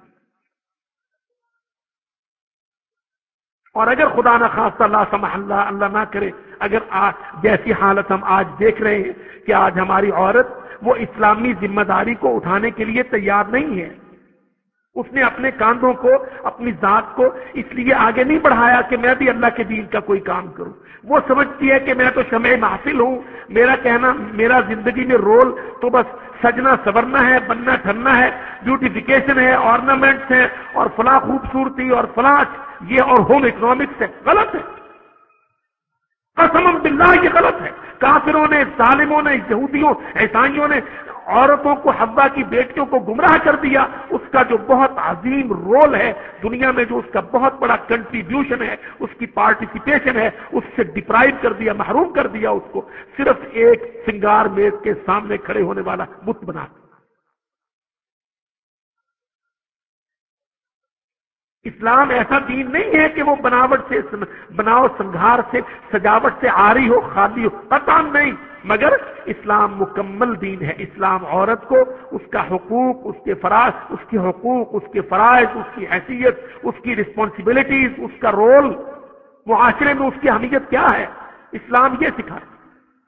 اور اگر خدا نہ خواستہ، اللہ سمح اللہ اللہ نہ کرے، اگر آج جیسی حالت ہم آج دیکھ رہے ہیں کہ آج ہماری عورت وہ اسلامی ذمہ داری کو اٹھانے کے لیے تیار نہیں ہے، اس نے اپنے کاندھوں کو، اپنی ذات کو اس لیے آگے نہیں بڑھایا کہ میں بھی اللہ کے دین کا کوئی کام کروں۔ وہ سمجھتی ہے کہ میں تو شمع محفل ہوں، میرا کہنا، میرا زندگی میں رول تو بس سجنا سورنا ہے، بننا ٹھننا ہے، بیوٹیفیکیشن ہے، آرنامنٹس ہیں، اور فلاں خوبصورتی اور فلاں یہ اور ہوم اکنامکس ہے۔ غلط ہے، قسم باللہ یہ غلط ہے۔ کافروں نے، ظالموں نے، یہودیوں، عیسائیوں نے عورتوں کو، حوا کی بیٹیوں کو گمراہ کر دیا۔ اس کا جو بہت عظیم رول ہے دنیا میں، جو اس کا بہت بڑا کنٹریبیوشن ہے، اس کی پارٹیسپیشن ہے، اس سے ڈپرائیو کر دیا، محروم کر دیا اس کو، صرف ایک سنگار میز کے سامنے کھڑے ہونے والا بت بنا دیا۔ اسلام ایسا دین نہیں ہے کہ وہ بناوٹ سے، بناؤ سنگھار سے، سجاوٹ سے عاری ہو، خالی ہو، قطعاً نہیں، مگر اسلام مکمل دین ہے۔ اسلام عورت کو اس کا حقوق، اس کے فرائض، اس کے حقوق، اس کے فرائض، اس کی حیثیت، اس کی رسپانسبلٹیز، اس کا رول، معاشرے میں اس کی اہمیت کیا ہے، اسلام یہ سکھاتا ہے۔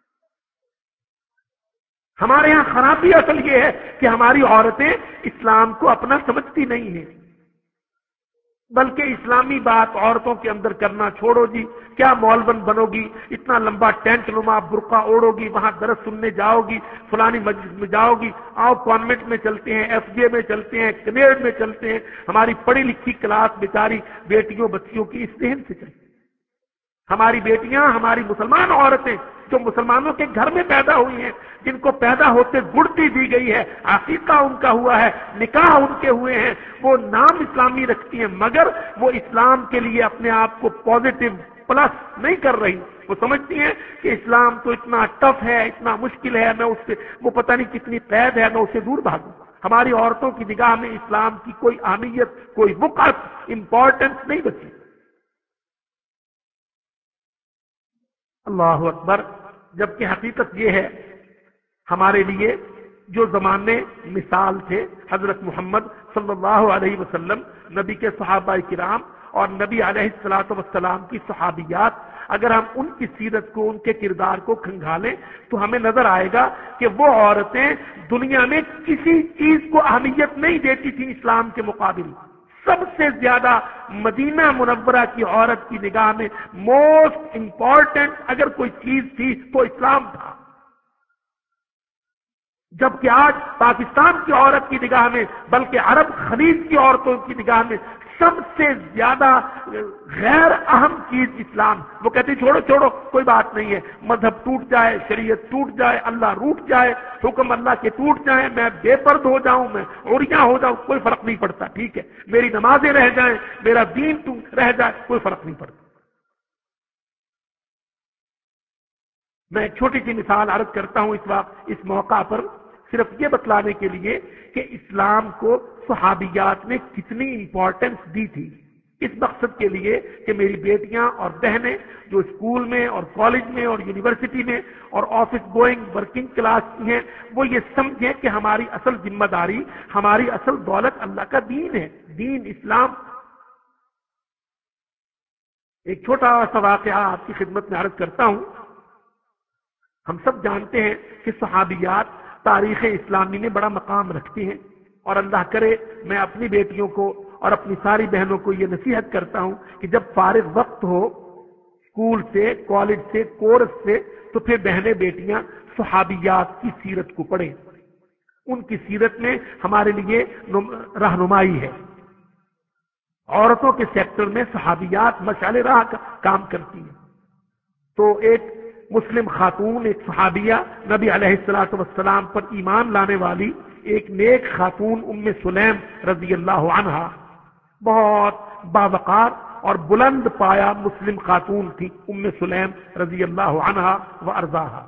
ہمارے یہاں خرابی اصل یہ ہے کہ ہماری عورتیں اسلام کو اپنا سمجھتی نہیں ہیں، بلکہ اسلامی بات عورتوں کے اندر کرنا چھوڑو جی، کیا مولون بنو گی، اتنا لمبا ٹینٹ نما برقع اوڑو گی، وہاں درس سننے جاؤ گی، فلانی مجلس میں جاؤ گی، آؤ کانوینٹ میں چلتے ہیں، ایف جے میں چلتے ہیں، کنیڈ میں چلتے ہیں۔ ہماری پڑھی لکھی کلاس بیچاری بیٹیوں بچیوں کی اس ذہن سے چلتی۔ ہماری بیٹیاں، ہماری مسلمان عورتیں جو مسلمانوں کے گھر میں پیدا ہوئی ہیں، جن کو پیدا ہوتے گڑتی دی گئی ہے، عقیقہ ان کا ہوا ہے، نکاح ان کے ہوئے ہیں، وہ نام اسلامی رکھتی ہیں، مگر وہ اسلام کے لیے اپنے آپ کو پازیٹو پلس نہیں کر رہی۔ وہ سمجھتی ہیں کہ اسلام تو اتنا ٹف ہے، اتنا مشکل ہے، میں اس سے، وہ پتہ نہیں کتنی قید ہے، میں اس سے دور بھاگوں۔ ہماری عورتوں کی نگاہ میں اسلام کی کوئی اہمیت، کوئی وقعت، امپورٹنس نہیں بچی۔ اللہ اکبر۔ جبکہ حقیقت یہ ہے، ہمارے لیے جو زمانے مثال تھے، حضرت محمد صلی اللہ علیہ وسلم، نبی کے صحابہ کرام اور نبی علیہ الصلوۃ والسلام کی صحابیات، اگر ہم ان کی سیرت کو، ان کے کردار کو کھنگالیں تو ہمیں نظر آئے گا کہ وہ عورتیں دنیا میں کسی چیز کو اہمیت نہیں دیتی تھیں اسلام کے مقابل۔ سب سے زیادہ مدینہ منورہ کی عورت کی نگاہ میں موسٹ امپورٹنٹ اگر کوئی چیز تھی تو اسلام تھا، جبکہ آج پاکستان کی عورت کی نگاہ میں، بلکہ عرب خلیج کی عورتوں کی نگاہ میں سب سے زیادہ غیر اہم چیز اسلام۔ وہ کہتے چھوڑو چھوڑو کوئی بات نہیں ہے، مذہب ٹوٹ جائے، شریعت ٹوٹ جائے، اللہ روٹ جائے، حکم اللہ کے ٹوٹ جائیں، میں بے پرد ہو جاؤں، میں عوریاں ہو جاؤں، کوئی فرق نہیں پڑتا، ٹھیک ہے، میری نمازیں رہ جائیں، میرا دین رہ جائے، کوئی فرق نہیں پڑتا۔ میں ایک چھوٹی سی مثال عرض کرتا ہوں اس وقت اس موقع پر، صرف یہ بتلانے کے لیے کہ اسلام کو صحابیات نے کتنی امپورٹنس دی تھی، اس مقصد کے لیے کہ میری بیٹیاں اور بہنیں جو اسکول میں اور کالج میں اور یونیورسٹی میں اور آفس گوئنگ ورکنگ کلاس کی ہیں، وہ یہ سمجھیں کہ ہماری اصل ذمہ داری، ہماری اصل دولت اللہ کا دین ہے، دین اسلام۔ ایک چھوٹا سا واقعہ آپ کی خدمت میں عرض کرتا ہوں۔ ہم سب جانتے ہیں کہ صحابیات تاریخ اسلامی میں بڑا مقام رکھتی ہیں، اور اللہ کرے میں اپنی بیٹیوں کو اور اپنی ساری بہنوں کو یہ نصیحت کرتا ہوں کہ جب فارغ وقت ہو اسکول سے، کالج سے، کورس سے، تو پھر بہنیں بیٹیاں صحابیات کی سیرت کو پڑھیں۔ ان کی سیرت میں ہمارے لیے رہنمائی ہے۔ عورتوں کے سیکٹر میں صحابیات مشعل راہ کا کام کرتی ہیں۔ تو ایک مسلم خاتون، ایک صحابیہ، نبی علیہ الصلوۃ والسلام پر ایمان لانے والی ایک نیک خاتون ام سلیم رضی اللہ عنہا، بہت باوقار اور بلند پایا مسلم خاتون تھی ام سلیم رضی اللہ عنہا و ارضاہا۔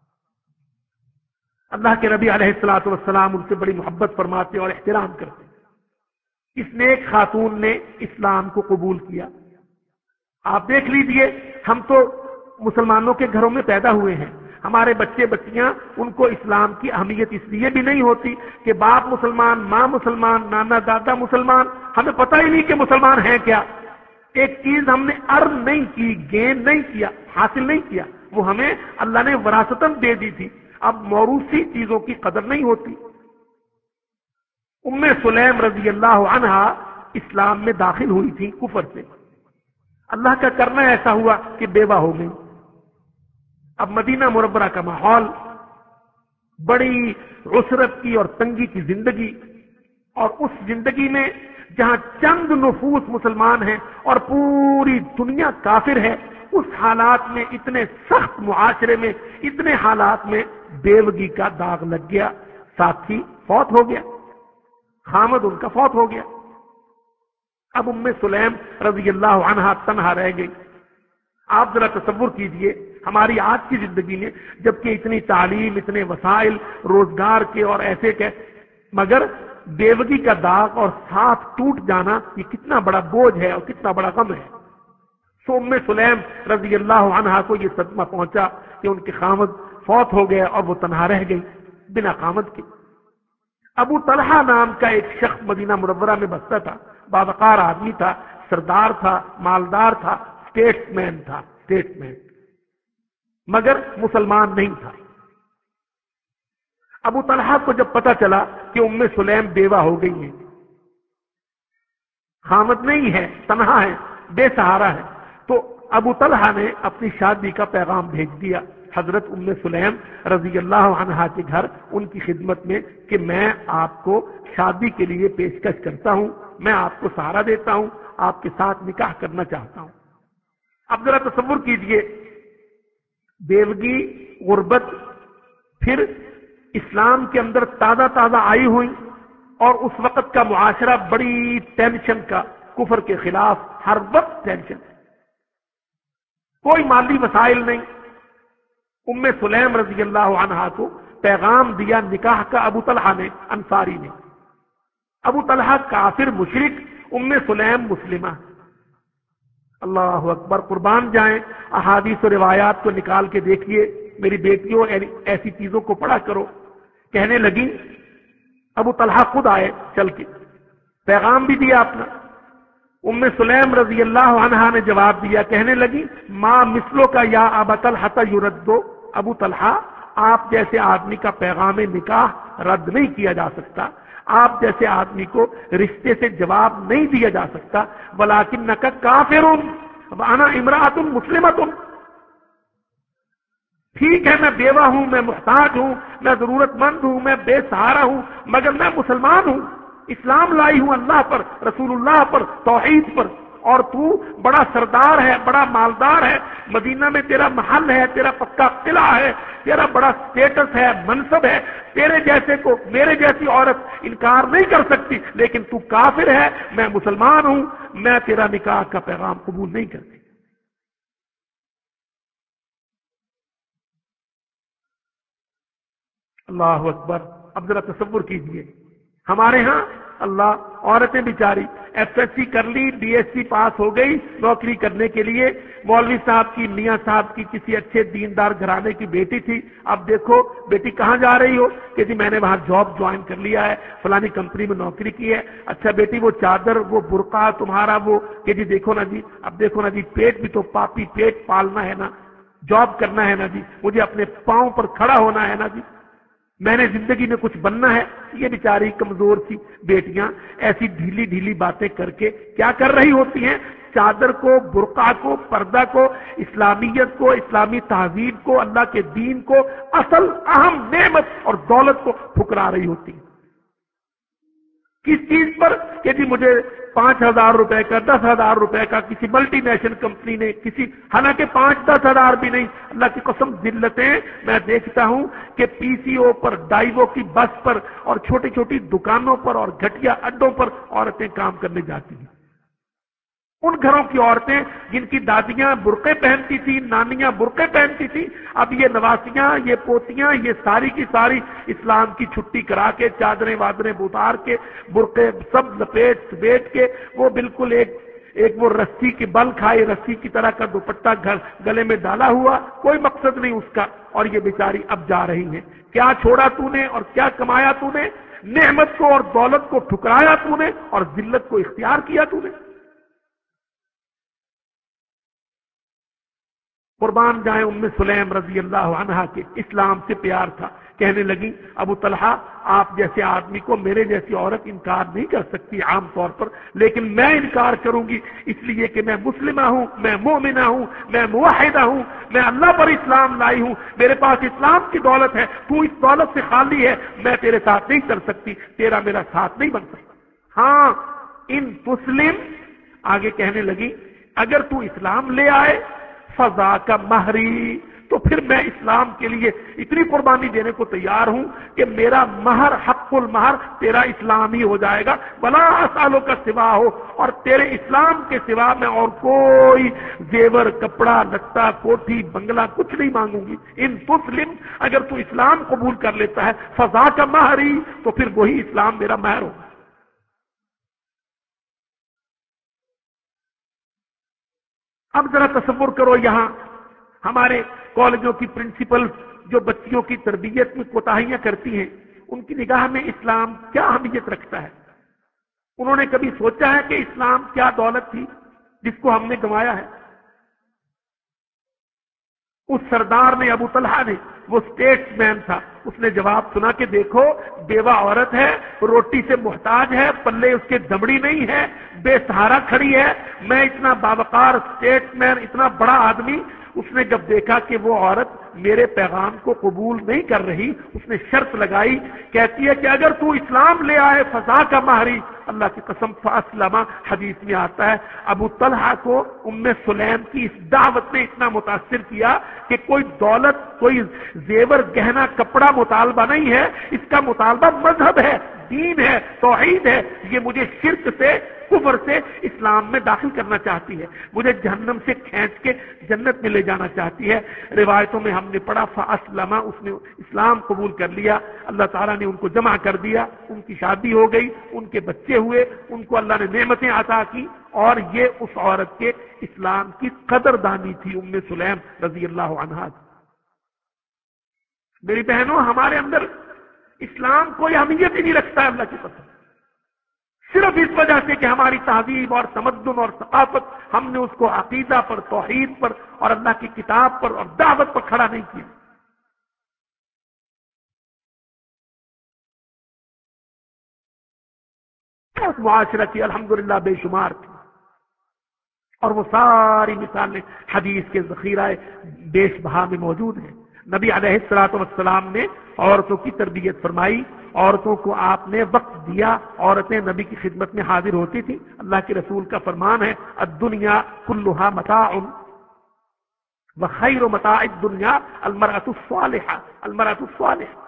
اللہ کے نبی علیہ الصلوۃ والسلام ان سے بڑی محبت فرماتے اور احترام کرتے۔ اس نیک خاتون نے اسلام کو قبول کیا۔ آپ دیکھ لیجئے، ہم تو مسلمانوں کے گھروں میں پیدا ہوئے ہیں، ہمارے بچے بچیاں ان کو اسلام کی اہمیت اس لیے بھی نہیں ہوتی کہ باپ مسلمان، ماں مسلمان، نانا دادا مسلمان، ہمیں پتہ ہی نہیں کہ مسلمان ہیں کیا۔ ایک چیز ہم نے ارن نہیں کی، گین نہیں کیا، حاصل نہیں کیا، وہ ہمیں اللہ نے وراثتاً دے دی تھی۔ اب موروثی چیزوں کی قدر نہیں ہوتی۔ ام سلیم رضی اللہ عنہا اسلام میں داخل ہوئی تھی کفر سے، اللہ کا کرنا ایسا ہوا کہ بیوہ ہو گئی۔ اب مدینہ منورہ کا ماحول بڑی عسرت کی اور تنگی کی زندگی، اور اس زندگی میں جہاں چند نفوس مسلمان ہیں اور پوری دنیا کافر ہے، اس حالات میں، اتنے سخت معاشرے میں، اتنے حالات میں بیوگی کا داغ لگ گیا۔ ساتھی فوت ہو گیا، خامد ان کا فوت ہو گیا۔ اب ام سلیم رضی اللہ عنہا تنہا رہ گئی۔ آپ ذرا تصور کیجئے، ہماری آج کی زندگی میں جبکہ اتنی تعلیم، اتنے وسائل روزگار کے اور ایسے کہ، مگر بیوگی کا داغ اور ساتھ ٹوٹ جانا یہ کتنا بڑا بوجھ ہے اور کتنا بڑا غم ہے۔ سو ام سلیم رضی اللہ عنہا کو یہ صدمہ پہنچا کہ ان کے خامد فوت ہو گئے اور وہ تنہا رہ گئی بنا خامد کے۔ ابو طلحہ نام کا ایک شخص مدینہ منورہ میں بستا تھا، باوقار آدمی تھا، سردار تھا، مالدار تھا، اسٹیٹ مین تھا، اسٹیٹ مین، مگر مسلمان نہیں تھا۔ ابو طلحہ کو جب پتا چلا کہ ام سلیم بیوہ ہو گئی ہیں، خامد نہیں ہے، تنہا ہے، بے سہارا ہے، تو ابو طلحہ نے اپنی شادی کا پیغام بھیج دیا حضرت ام سلیم رضی اللہ عنہا کے گھر ان کی خدمت میں کہ میں آپ کو شادی کے لیے پیشکش کرتا ہوں، میں آپ کو سہارا دیتا ہوں، آپ کے ساتھ نکاح کرنا چاہتا ہوں۔ اب ذرا تصور کیجئے، بیوگی، غربت، پھر اسلام کے اندر تازہ تازہ آئی ہوئی، اور اس وقت کا معاشرہ بڑی ٹینشن کا، کفر کے خلاف ہر وقت ٹینشن، کوئی مالی وسائل نہیں۔ ام سلیم رضی اللہ عنہا کو پیغام دیا نکاح کا ابو طلحہ نے، انصاری نے۔ ابو طلحہ کافر مشرک، ام سلیم مسلمہ۔ اللہ اکبر، قربان جائیں، احادیث و روایات کو نکال کے دیکھیے، میری بیٹیوں ایسی چیزوں کو پڑھا کرو۔ کہنے لگی، ابو طلحہ خود آئے چل کے، پیغام بھی دیا اپنا۔ ام سلیم رضی اللہ عنہا نے جواب دیا، کہنے لگی، ما مثلو کا یا ابا طلحہ یردو، ابو طلحہ آپ جیسے آدمی کا پیغام نکاح رد نہیں کیا جا سکتا، آپ جیسے آدمی کو رشتے سے جواب نہیں دیا جا سکتا، ولیکنک کافر وانا امرأۃ مسلمۃ۔ ٹھیک ہے، میں بیوہ ہوں، میں محتاج ہوں، میں ضرورت مند ہوں، میں بے سہارا ہوں، مگر میں مسلمان ہوں، اسلام لائی ہوں اللہ پر، رسول اللہ پر، توحید پر، اور تو بڑا سردار ہے، بڑا مالدار ہے، مدینہ میں تیرا محل ہے، تیرا پکا قلعہ ہے، تیرا بڑا سٹیٹس ہے، منصب ہے، تیرے جیسے کو، میرے جیسی عورت انکار نہیں کر سکتی، لیکن تو کافر ہے، میں مسلمان ہوں، میں تیرا نکاح کا پیغام قبول نہیں کرتی۔ اللہ اکبر، اب ذرا تصور کیجئے، ہمارے ہاں اللہ، عورتیں بیچاری ایف ایس سی کر لی، بی ایس سی پاس ہو گئی، نوکری کرنے کے لیے مولوی صاحب کی، میاں صاحب کی کسی اچھے دیندار گھرانے کی بیٹی تھی، اب دیکھو بیٹی کہاں جا رہی ہو، کہ جی میں نے وہاں جاب جوائن کر لیا ہے، فلانی کمپنی میں نوکری کی ہے۔ اچھا بیٹی، وہ چادر، وہ برقع تمہارا، وہ کہ جی دیکھو نا جی، اب دیکھو نا جی، پیٹ بھی تو پاپی پیٹ پالنا ہے نا، جاب کرنا ہے نا جی، مجھے اپنے پاؤں پر کھڑا ہونا ہے نا جی، میں نے زندگی میں کچھ بننا ہے۔ یہ بیچاری کمزور سی بیٹیاں ایسی ڈھیلی ڈھیلی باتیں کر کے کیا کر رہی ہوتی ہیں؟ چادر کو، برقع کو، پردہ کو، اسلامیت کو، اسلامی تہذیب کو، اللہ کے دین کو، اصل اہم نعمت اور دولت کو ٹھکرا رہی ہوتی ہیں۔ کس چیز پر؟ کہ جی مجھے پانچ ہزار روپے کا، دس ہزار روپے کا کسی ملٹی نیشنل کمپنی نے، کسی، حالانکہ پانچ دس ہزار بھی نہیں، اللہ کی قسم ذلتیں میں دیکھتا ہوں کہ پی سی او پر، ڈائیو کی بس پر، اور چھوٹی چھوٹی دکانوں پر اور گھٹیا اڈوں پر عورتیں کام کرنے جاتی ہیں۔ ان گھروں کی عورتیں جن کی دادیاں برقعے پہنتی تھی، نانیاں برقعے پہنتی تھی، اب یہ نواسیاں، یہ پوتیاں، یہ ساری کی ساری اسلام کی چھٹی کرا کے، چادریں وادریں اتار کے، برقعے سب لپیٹ بیٹ کے، وہ بالکل ایک ایک وہ رسی کی بل کھائے رسی کی طرح کا دوپٹہ گلے میں ڈالا ہوا، کوئی مقصد نہیں اس کا، اور یہ بیچاری اب جا رہی ہیں۔ کیا چھوڑا تو نے اور کیا کمایا تو نے؟ نعمت کو اور دولت کو ٹھکرایا تو نے اور ذلت کو اختیار کیا تو نے۔ قربان جائیں ام سلیم رضی اللہ عنہا کے اسلام سے پیار تھا، کہنے لگی ابو طلحہ آپ جیسے آدمی کو میرے جیسی عورت انکار نہیں کر سکتی عام طور پر، لیکن میں انکار کروں گی اس لیے کہ میں مسلمہ ہوں، میں مومنہ ہوں، میں موحدہ ہوں، میں اللہ پر اسلام لائی ہوں، میرے پاس اسلام کی دولت ہے، تو اس دولت سے خالی ہے، میں تیرے ساتھ نہیں کر سکتی، تیرا میرا ساتھ نہیں بن سکتا۔ ہاں ان مسلم آگے کہنے لگی اگر تو اسلام لے آئے فضا کا مہری، تو پھر میں اسلام کے لیے اتنی قربانی دینے کو تیار ہوں کہ میرا مہر حق المہر تیرا اسلام ہی ہو جائے گا، بلا سالوں کا سوا ہو، اور تیرے اسلام کے سوا میں اور کوئی زیور کپڑا لتا کوٹھی بنگلہ کچھ نہیں مانگوں گی۔ ان مسلم اگر تو اسلام قبول کر لیتا ہے فضا کا مہری، تو پھر وہی اسلام میرا مہر ہوگا۔ اب ذرا تصور کرو یہاں ہمارے کالجوں کی پرنسپل جو بچیوں کی تربیت میں کوتاہیاں کرتی ہیں، ان کی نگاہ میں اسلام کیا اہمیت رکھتا ہے؟ انہوں نے کبھی سوچا ہے کہ اسلام کیا دولت تھی جس کو ہم نے گنوایا ہے؟ اس سردار نے ابو طلحہ نے، وہ اسٹیٹس مین تھا، اس نے جواب سنا کہ دیکھو بیوہ عورت ہے، روٹی سے محتاج ہے، پلے اس کے دمڑی نہیں ہے، بے سہارا کھڑی ہے، میں اتنا باوقار اسٹیٹس مین، اتنا بڑا آدمی، اس نے جب دیکھا کہ وہ عورت میرے پیغام کو قبول نہیں کر رہی، اس نے شرط لگائی، کہتی ہے کہ اگر تو اسلام لے آئے فضا کا مہری، اللہ کی قسم فاسلمہ حدیث میں آتا ہے، ابو طلحہ کو ام سلیم کی اس دعوت نے اتنا متاثر کیا کہ کوئی دولت، کوئی زیور گہنا کپڑا مطالبہ نہیں ہے، اس کا مطالبہ مذہب ہے، دین ہے، توحید ہے، یہ مجھے شرک سے، کفر سے اسلام میں داخل کرنا چاہتی ہے، مجھے جہنم سے کھینچ کے جنت میں لے جانا چاہتی ہے۔ روایتوں میں ہم نے پڑھا فاسلمہ، اس نے اسلام قبول کر لیا، اللہ تعالیٰ نے ان کو جمع کر دیا، ان کی شادی ہو گئی، ان کے بچے ہوئے، ان کو اللہ نے نعمتیں عطا کی، اور یہ اس عورت کے اسلام کی قدردانی تھی ام سلیم رضی اللہ عنہا۔ میری بہنوں ہمارے اندر اسلام کوئی اہمیت ہی نہیں رکھتا ہے اللہ کی قسم، صرف اس وجہ سے کہ ہماری تہذیب اور تمدن اور ثقافت ہم نے اس کو عقیدہ پر، توحید پر اور اللہ کی کتاب پر اور دعوت پر کھڑا نہیں کیا۔ اس معاشرہ کی الحمدللہ بے شمار تھی، اور وہ ساری مثالیں حدیث کے ذخیرہ بیش بہا میں موجود ہیں۔ نبی علیہ الصلوۃ والسلام نے عورتوں کی تربیت فرمائی، عورتوں کو آپ نے وقت دیا، عورتیں نبی کی خدمت میں حاضر ہوتی تھی۔ اللہ کے رسول کا فرمان ہے الدنیا کلھا متاع وخیر متاع الدنیا المرأة الصالحہ، المرأة الصالحہ۔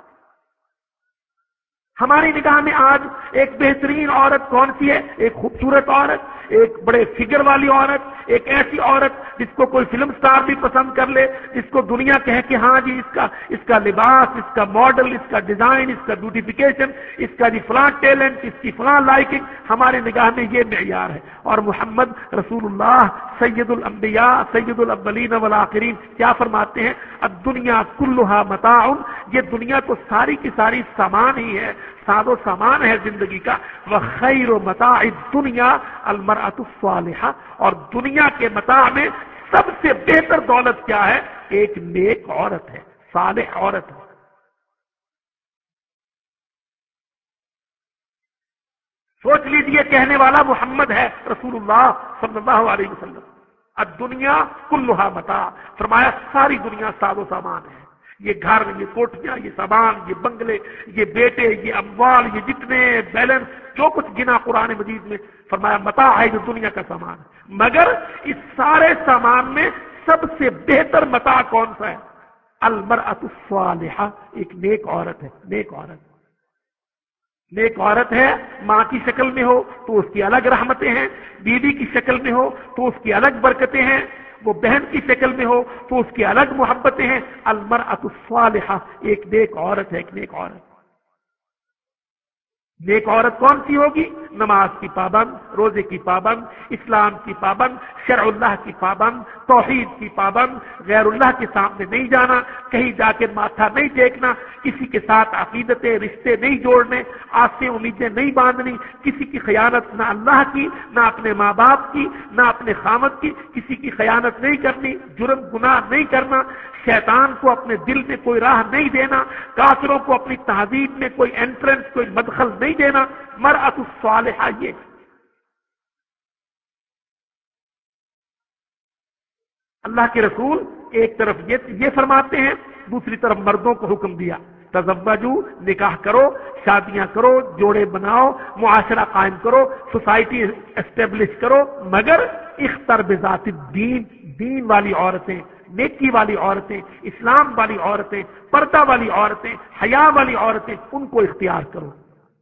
ہماری نگاہ میں آج ایک بہترین عورت کون سی ہے؟ ایک خوبصورت عورت، ایک بڑے فگر والی عورت، ایک ایسی عورت جس کو کوئی فلم سٹار بھی پسند کر لے، جس کو دنیا کہے کہ ہاں جی اس کا اس کا لباس، اس کا ماڈل، اس کا ڈیزائن، اس کا بیوٹیفیکیشن، اس کا جی فلاں ٹیلنٹ، اس کی فلاں لائکنگ، ہمارے نگاہ میں یہ معیار ہے۔ اور محمد رسول اللہ سید الانبیاء سید الاولین والآخرین کیا فرماتے ہیں؟ الدنیا کلھا متاع، یہ دنیا تو ساری کی ساری سامان ہی ہے، ساد و سامان ہے زندگی کا، وخیر متاع الدنیا المرأة الصالحہ، اور دنیا کے متاع میں سب سے بہتر دولت کیا ہے؟ ایک نیک عورت ہے، صالح عورت ہے۔ سوچ لیجئے کہنے والا محمد ہے رسول اللہ صلی اللہ علیہ وسلم۔ الدنیا کلھا متاع، فرمایا ساری دنیا ساد و سامان ہے، یہ گھر، یہ کوٹھیاں، یہ سامان، یہ بنگلے، یہ بیٹے، یہ اموال، یہ جتنے بیلنس جو کچھ گنا قرآن مجید میں، فرمایا متاع ہے جو دنیا کا سامان ہے، مگر اس سارے سامان میں سب سے بہتر متاع کون سا ہے؟ المرأة الصالحہ، ایک نیک عورت ہے، نیک عورت۔ نیک عورت ہے ماں کی شکل میں ہو تو اس کی الگ رحمتیں ہیں، بیوی کی شکل میں ہو تو اس کی الگ برکتیں ہیں، وہ بہن کی شکل میں ہو تو اس کی الگ محبتیں ہیں۔ المرأۃ الصالحہ، ایک نیک عورت ہے، ایک نیک عورت۔ نیک عورت کون سی ہوگی؟ نماز کی پابند، روزے کی پابند، اسلام کی پابند، شرع اللہ کی پابند، توحید کی پابند، غیر اللہ کے سامنے نہیں جانا، کہیں جا کے ماتھا نہیں ٹیکنا، کسی کے ساتھ عقیدتیں رشتے نہیں جوڑنے، آسیں امیدیں نہیں باندھنی، کسی کی خیانت نہ اللہ کی، نہ اپنے ماں باپ کی، نہ اپنے خامد کی، کسی کی خیانت نہیں کرنی، جرم گناہ نہیں کرنا، شیطان کو اپنے دل میں کوئی راہ نہیں دینا، کافروں کو اپنی تہذیب میں کوئی انٹرنس، کوئی مدخل نہیں دینا۔ مرأۃ الصالحہ یہ اللہ کے رسول ایک طرف یہ یہ فرماتے ہیں، دوسری طرف مردوں کو حکم دیا، تزوجو، نکاح کرو، شادیاں کرو، جوڑے بناؤ، معاشرہ قائم کرو، سوسائٹی اسٹیبلش کرو، مگر اختر بذات الدین، دین والی عورتیں، نیکی والی عورتیں، اسلام والی عورتیں، پردہ والی عورتیں، حیا والی عورتیں، ان کو اختیار کرو۔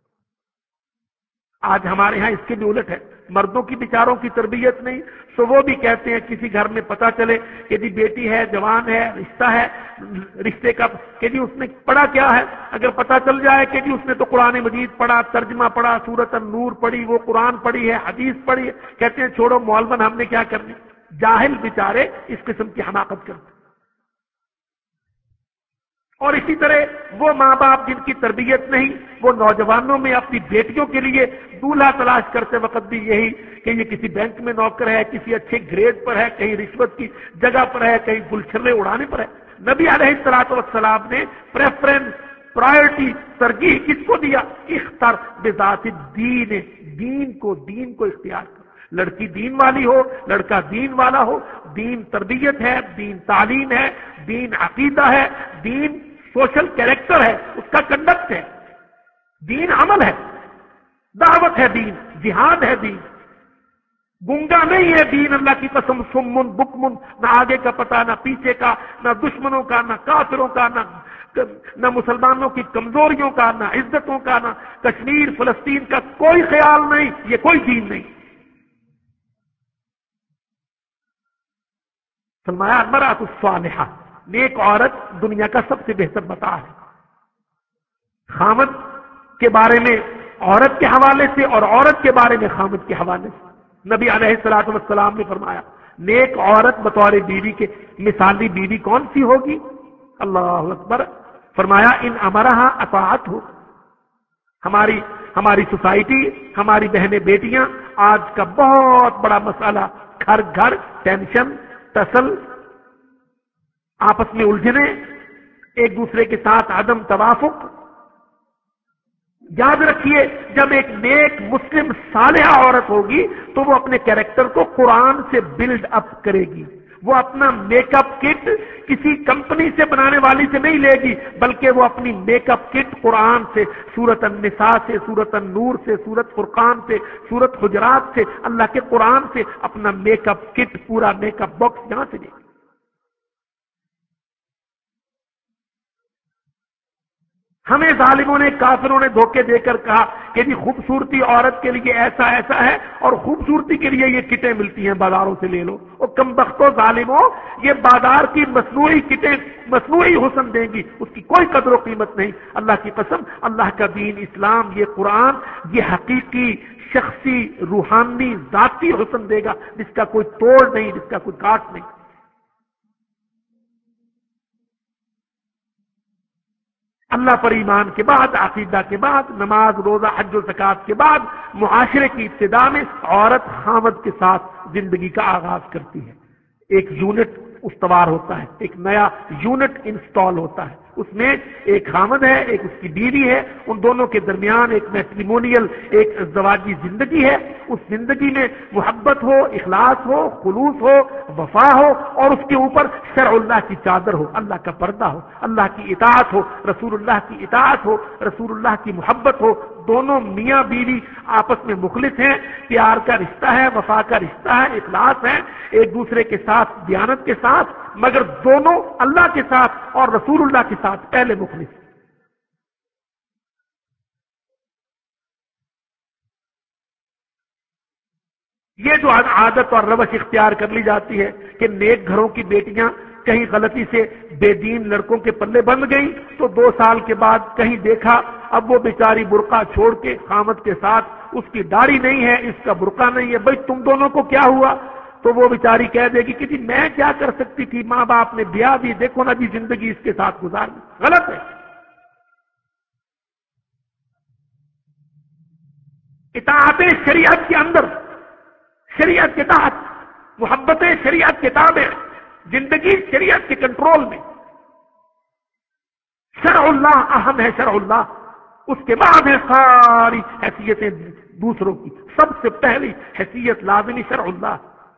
آج ہمارے ہاں اس کے بھی الٹ ہے، مردوں کی بیچاروں کی تربیت نہیں، تو وہ بھی کہتے ہیں کسی گھر میں پتہ چلے کہ جی بیٹی ہے، جوان ہے، رشتہ ہے، رشتے کا کہ جی اس نے پڑھا کیا ہے، اگر پتہ چل جائے کہ جی اس نے تو قرآن مجید پڑھا، ترجمہ پڑھا، سورۃ النور پڑھی، وہ قرآن پڑھی ہے، حدیث پڑھی ہے، کہتے ہیں چھوڑو معلمن، ہم نے کیا کرنی۔ جاہل بیچارے اس قسم کی حماقت کرتے ہیں۔ اور اسی طرح وہ ماں باپ جن کی تربیت نہیں، وہ نوجوانوں میں اپنی بیٹیوں کے لیے دولہا تلاش کرتے وقت بھی یہی کہ یہ کسی بینک میں نوکر ہے، کسی اچھے گریڈ پر ہے، کہیں رشوت کی جگہ پر ہے، کہیں گلچھرے اڑانے پر ہے۔ نبی علیہ الصلوۃ والسلام نے پریفرنس، پرائرٹی، ترجیح کس کو دیا؟ اختر بذات الدین، دین کو، دین کو اختیار کر۔ لڑکی دین والی ہو، لڑکا دین والا ہو، دین تربیت ہے، دین تعلیم ہے، دین عقیدہ ہے، دین سوشل کیریکٹر ہے، اس کا کنڈکٹ ہے، دین عمل ہے، دعوت ہے، دین جہاد ہے، دین گنگا نہیں ہے دین، اللہ کی قسم، سمن بکمن، نہ آگے کا پتہ، نہ پیچھے کا، نہ دشمنوں کا، نہ کافروں کا، نہ نہ مسلمانوں کی کمزوریوں کا، نہ عزتوں کا، نہ کشمیر فلسطین کا کوئی خیال نہیں، یہ کوئی دین نہیں۔ فرمایا المرأۃ الصالحہ، نیک عورت دنیا کا سب سے بہتر متاع ہے۔ خامد کے بارے میں عورت کے حوالے سے اور عورت کے بارے میں خامد کے حوالے سے نبی علیہ الصلوۃ والسلام نے فرمایا، نیک عورت بطور بیوی کے مثالی بیوی کون سی ہوگی؟ اللہ اکبر۔ فرمایا ان امرہا اطاعت ہو۔ ہماری ہماری سوسائٹی، ہماری بہنیں بیٹیاں، آج کا بہت بڑا مسئلہ، گھر گھر ٹینشن، تسل، آپس میں الجھنے، ایک دوسرے کے ساتھ عدم توافق۔ یاد رکھیے، جب ایک نیک مسلم صالحہ عورت ہوگی تو وہ اپنے کیریکٹر کو قرآن سے بلڈ اپ کرے گی۔ وہ اپنا میک اپ کٹ کسی کمپنی سے بنانے والی سے نہیں لے گی، بلکہ وہ اپنی میک اپ کٹ قرآن سے، سورۃ النساء سے، سورۃ النور سے، سورۃ فرقان سے، سورۃ حجرات سے، اللہ کے قرآن سے اپنا میک اپ کٹ، پورا میک اپ باکس یہاں سے لے گی۔ ہمیں ظالموں نے، کافروں نے دھوکے دے کر کہا کہ جی خوبصورتی عورت کے لیے ایسا ایسا ہے، اور خوبصورتی کے لیے یہ کٹیں ملتی ہیں، بازاروں سے لے لو۔ اور کم بختو ظالموں، یہ بازار کی مصنوعی کٹیں مصنوعی حسن دیں گی، اس کی کوئی قدر و قیمت نہیں۔ اللہ کی قسم، اللہ کا دین اسلام، یہ قرآن، یہ حقیقی، شخصی، روحانی، ذاتی حسن دے گا، جس کا کوئی توڑ نہیں، جس کا کوئی کاٹ نہیں۔ اللہ پر ایمان کے بعد، عقیدہ کے بعد، نماز، روزہ، حج و زکات کے بعد، معاشرے کی ابتدا میں عورت خامد کے ساتھ زندگی کا آغاز کرتی ہے۔ ایک یونٹ استوار ہوتا ہے، ایک نیا یونٹ انسٹال ہوتا ہے، اس میں ایک خامد ہے، ایک اس کی بیوی ہے، ان دونوں کے درمیان ایک میٹریمونیل، ایک ازدواجی زندگی ہے۔ اس زندگی میں محبت ہو، اخلاص ہو، خلوص ہو، وفا ہو، اور اس کے اوپر شرع اللہ کی چادر ہو، اللہ کا پردہ ہو، اللہ کی اطاعت ہو، رسول اللہ کی اطاعت ہو، رسول اللہ کی محبت ہو۔ دونوں میاں بیوی آپس میں مخلص ہیں، پیار کا رشتہ ہے، وفا کا رشتہ ہے، اخلاص ہے، ایک دوسرے کے ساتھ دیانت کے ساتھ، مگر دونوں اللہ کے ساتھ اور رسول اللہ کے ساتھ پہلے مخلص۔ یہ جو عادت اور روش اختیار کر لی جاتی ہے کہ نیک گھروں کی بیٹیاں کہیں غلطی سے بے دین لڑکوں کے پلے بند گئی تو دو سال کے بعد کہیں دیکھا اب وہ بیچاری برقع چھوڑ کے خامد کے ساتھ، اس کی داڑھی نہیں ہے، اس کا برقع نہیں ہے، بھائی تم دونوں کو کیا ہوا؟ تو وہ بیچاری کہہ دے گی کہ جی میں کیا کر سکتی تھی، ماں باپ نے بیاہ دی، دیکھو نا جی زندگی اس کے ساتھ گزار دی۔ غلط ہے۔ اطاعت شریعت کے اندر، شریعت کے تحت، محبت شریعت کے تابع، زندگی شریعت کے کنٹرول میں، شرع اللہ اہم ہے۔ شرع اللہ اس کے بعد ہے ساری حیثیتیں دوسروں کی، سب سے پہلی حیثیت لازمی شرع اللہ۔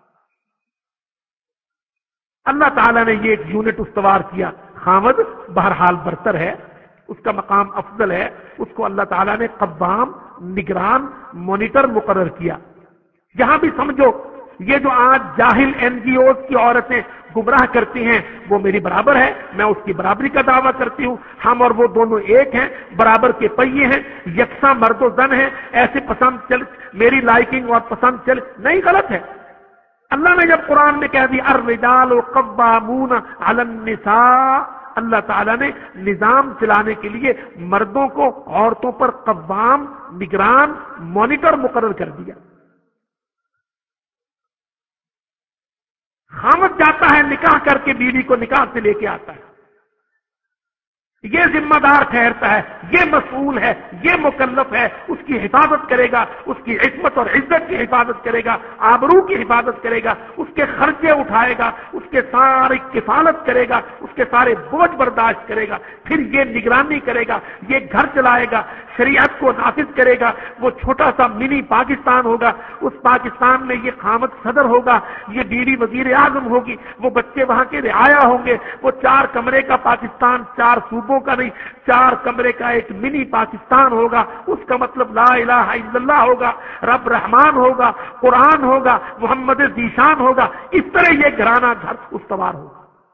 اللہ تعالیٰ نے یہ ایک یونٹ استوار کیا، خامد بہرحال برتر ہے، اس کا مقام افضل ہے، اس کو اللہ تعالیٰ نے قوام، نگران، مانیٹر مقرر کیا۔ جہاں بھی سمجھو یہ جو آج جاہل این جی اوز کی عورتیں گمراہ کرتی ہیں وہ میری برابر ہے، میں اس کی برابری کا دعویٰ کرتی ہوں، ہم اور وہ دونوں ایک ہیں، برابر کے پہیے ہیں، یکساں مرد و زن ہیں، ایسے پسند چل، میری لائکنگ اور پسند چل، نہیں، غلط ہے۔ اللہ نے جب قرآن میں کہہ دی الرجال قوامون علی النساء، اللہ تعالیٰ نے نظام چلانے کے لیے مردوں کو عورتوں پر قوام، نگران، مانیٹر مقرر کر دیا۔ خامد جاتا ہے نکاح کر کے بیوی کو نکاح سے لے کے آتا ہے، یہ ذمہ دار ٹھہرتا ہے، یہ مسئول ہے، یہ مکلف ہے، اس کی حفاظت کرے گا، اس کی عصمت اور عزت کی حفاظت کرے گا، آبرو کی حفاظت کرے گا، اس کے خرچے اٹھائے گا، اس کے ساری کفالت کرے گا، اس کے سارے بوجھ برداشت کرے گا، پھر یہ نگرانی کرے گا، یہ گھر چلائے گا، شریعت کو نافذ کرے گا۔ وہ چھوٹا سا منی پاکستان ہوگا، اس پاکستان میں یہ خامد صدر ہوگا، یہ بیوی وزیر اعظم ہوگی، وہ بچے وہاں کے رعایا ہوں گے، وہ چار کمرے کا پاکستان، چار صوبوں کا نہیں، چار کمرے کا ایک منی پاکستان ہوگا۔ اس کا مطلب لا الہ الا اللہ ہوگا، رب رحمان ہوگا، قرآن ہوگا، محمد ذیشان ہوگا، اس طرح یہ گھرانہ گھر استوار ہوگا۔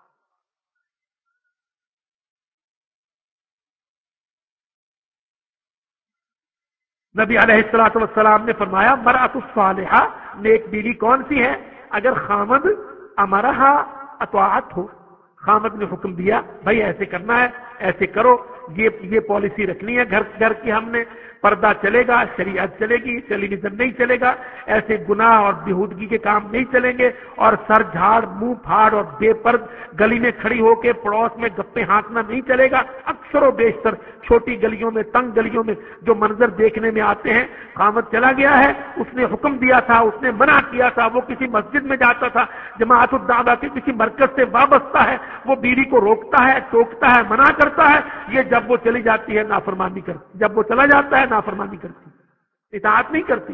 نبی علیہ الصلوۃ والسلام نے فرمایا مرأۃ الصالحہ، نیک بیوی کون سی ہے؟ اگر خامد امرہا اطاعت ہو، خامد نے حکم دیا بھائی ایسے کرنا ہے، ایسے کرو، یہ یہ پالیسی رکھنی ہے گھر گھر کی، ہم نے پردہ چلے گا، شریعت چلے گی، ٹیلی ویژن نہیں چلے گا، ایسے گناہ اور بےہودگی کے کام نہیں چلیں گے، اور سر جھاڑ، منہ پھاڑ اور بے پرد گلی میں کھڑی ہو کے پڑوس میں گپے ہانکنا نہیں چلے گا۔ اکثر و بیشتر چھوٹی گلیوں میں، تنگ گلیوں میں جو منظر دیکھنے میں آتے ہیں، خامد چلا گیا ہے، اس نے حکم دیا تھا، اس نے منع کیا تھا، وہ کسی مسجد میں جاتا تھا، جماعت الدعوہ کے کسی مرکز سے وابستہ ہے، وہ بیوی کو روکتا ہے، ٹوکتا ہے، منع کرتا ہے، یہ جب وہ چلی جاتی ہے نافرمانی کرتی، جب وہ چلا جاتا ہے نافرمانی کرتی، اطاعت نہیں کرتی۔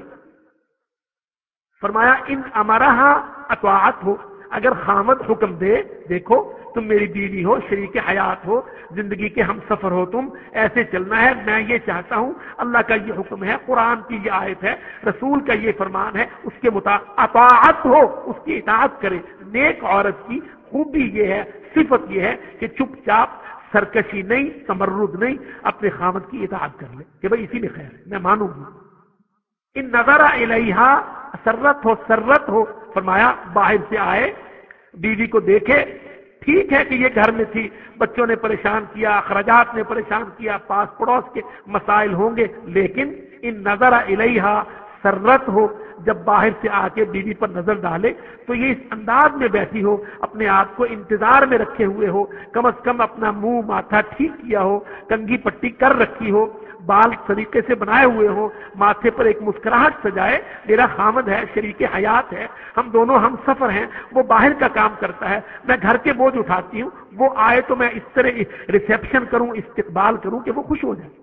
فرمایا ان امرہا اطاعت ہو، اگر خامد حکم دے دیکھو تم میری بیوی ہو، شریک حیات ہو، زندگی کے ہم سفر ہو، تم ایسے چلنا ہے، میں یہ چاہتا ہوں، اللہ کا یہ حکم ہے، قرآن کی یہ آیت ہے، رسول کا یہ فرمان ہے، اس کے مطابق اطاعت ہو، اس کی اطاعت کرے۔ نیک عورت کی خوبی یہ ہے، صفت یہ ہے کہ چپ چاپ، سرکشی نہیں، تمرد نہیں، اپنے خامد کی اطاعت کر لے کہ بھئی اسی میں خیر ہے، میں مانوں گی۔ ان نظر الیہا سرت ہو، سرت ہو، فرمایا باہر سے آئے، بیوی کو دیکھے، ٹھیک ہے کہ یہ گھر میں تھی، بچوں نے پریشان کیا، اخراجات نے پریشان کیا، پاس پڑوس کے مسائل ہوں گے، لیکن ان نظر الیہا سرت ہو، جب باہر سے آ کے بیوی پر نظر ڈالے تو یہ اس انداز میں بیٹھی ہو، اپنے آپ کو انتظار میں رکھے ہوئے ہو، کم از کم اپنا منہ ماتھا ٹھیک کیا ہو، کنگھی پٹی کر رکھی ہو، بال طریقے سے بنائے ہوئے ہو، ماتھے پر ایک مسکراہٹ سجائے، میرا خامد ہے، شریک حیات ہے، ہم دونوں ہم سفر ہیں، وہ باہر کا کام کرتا ہے، میں گھر کے بوجھ اٹھاتی ہوں، وہ آئے تو میں اس طرح ریسیپشن کروں، استقبال کروں کہ وہ خوش ہو جائے۔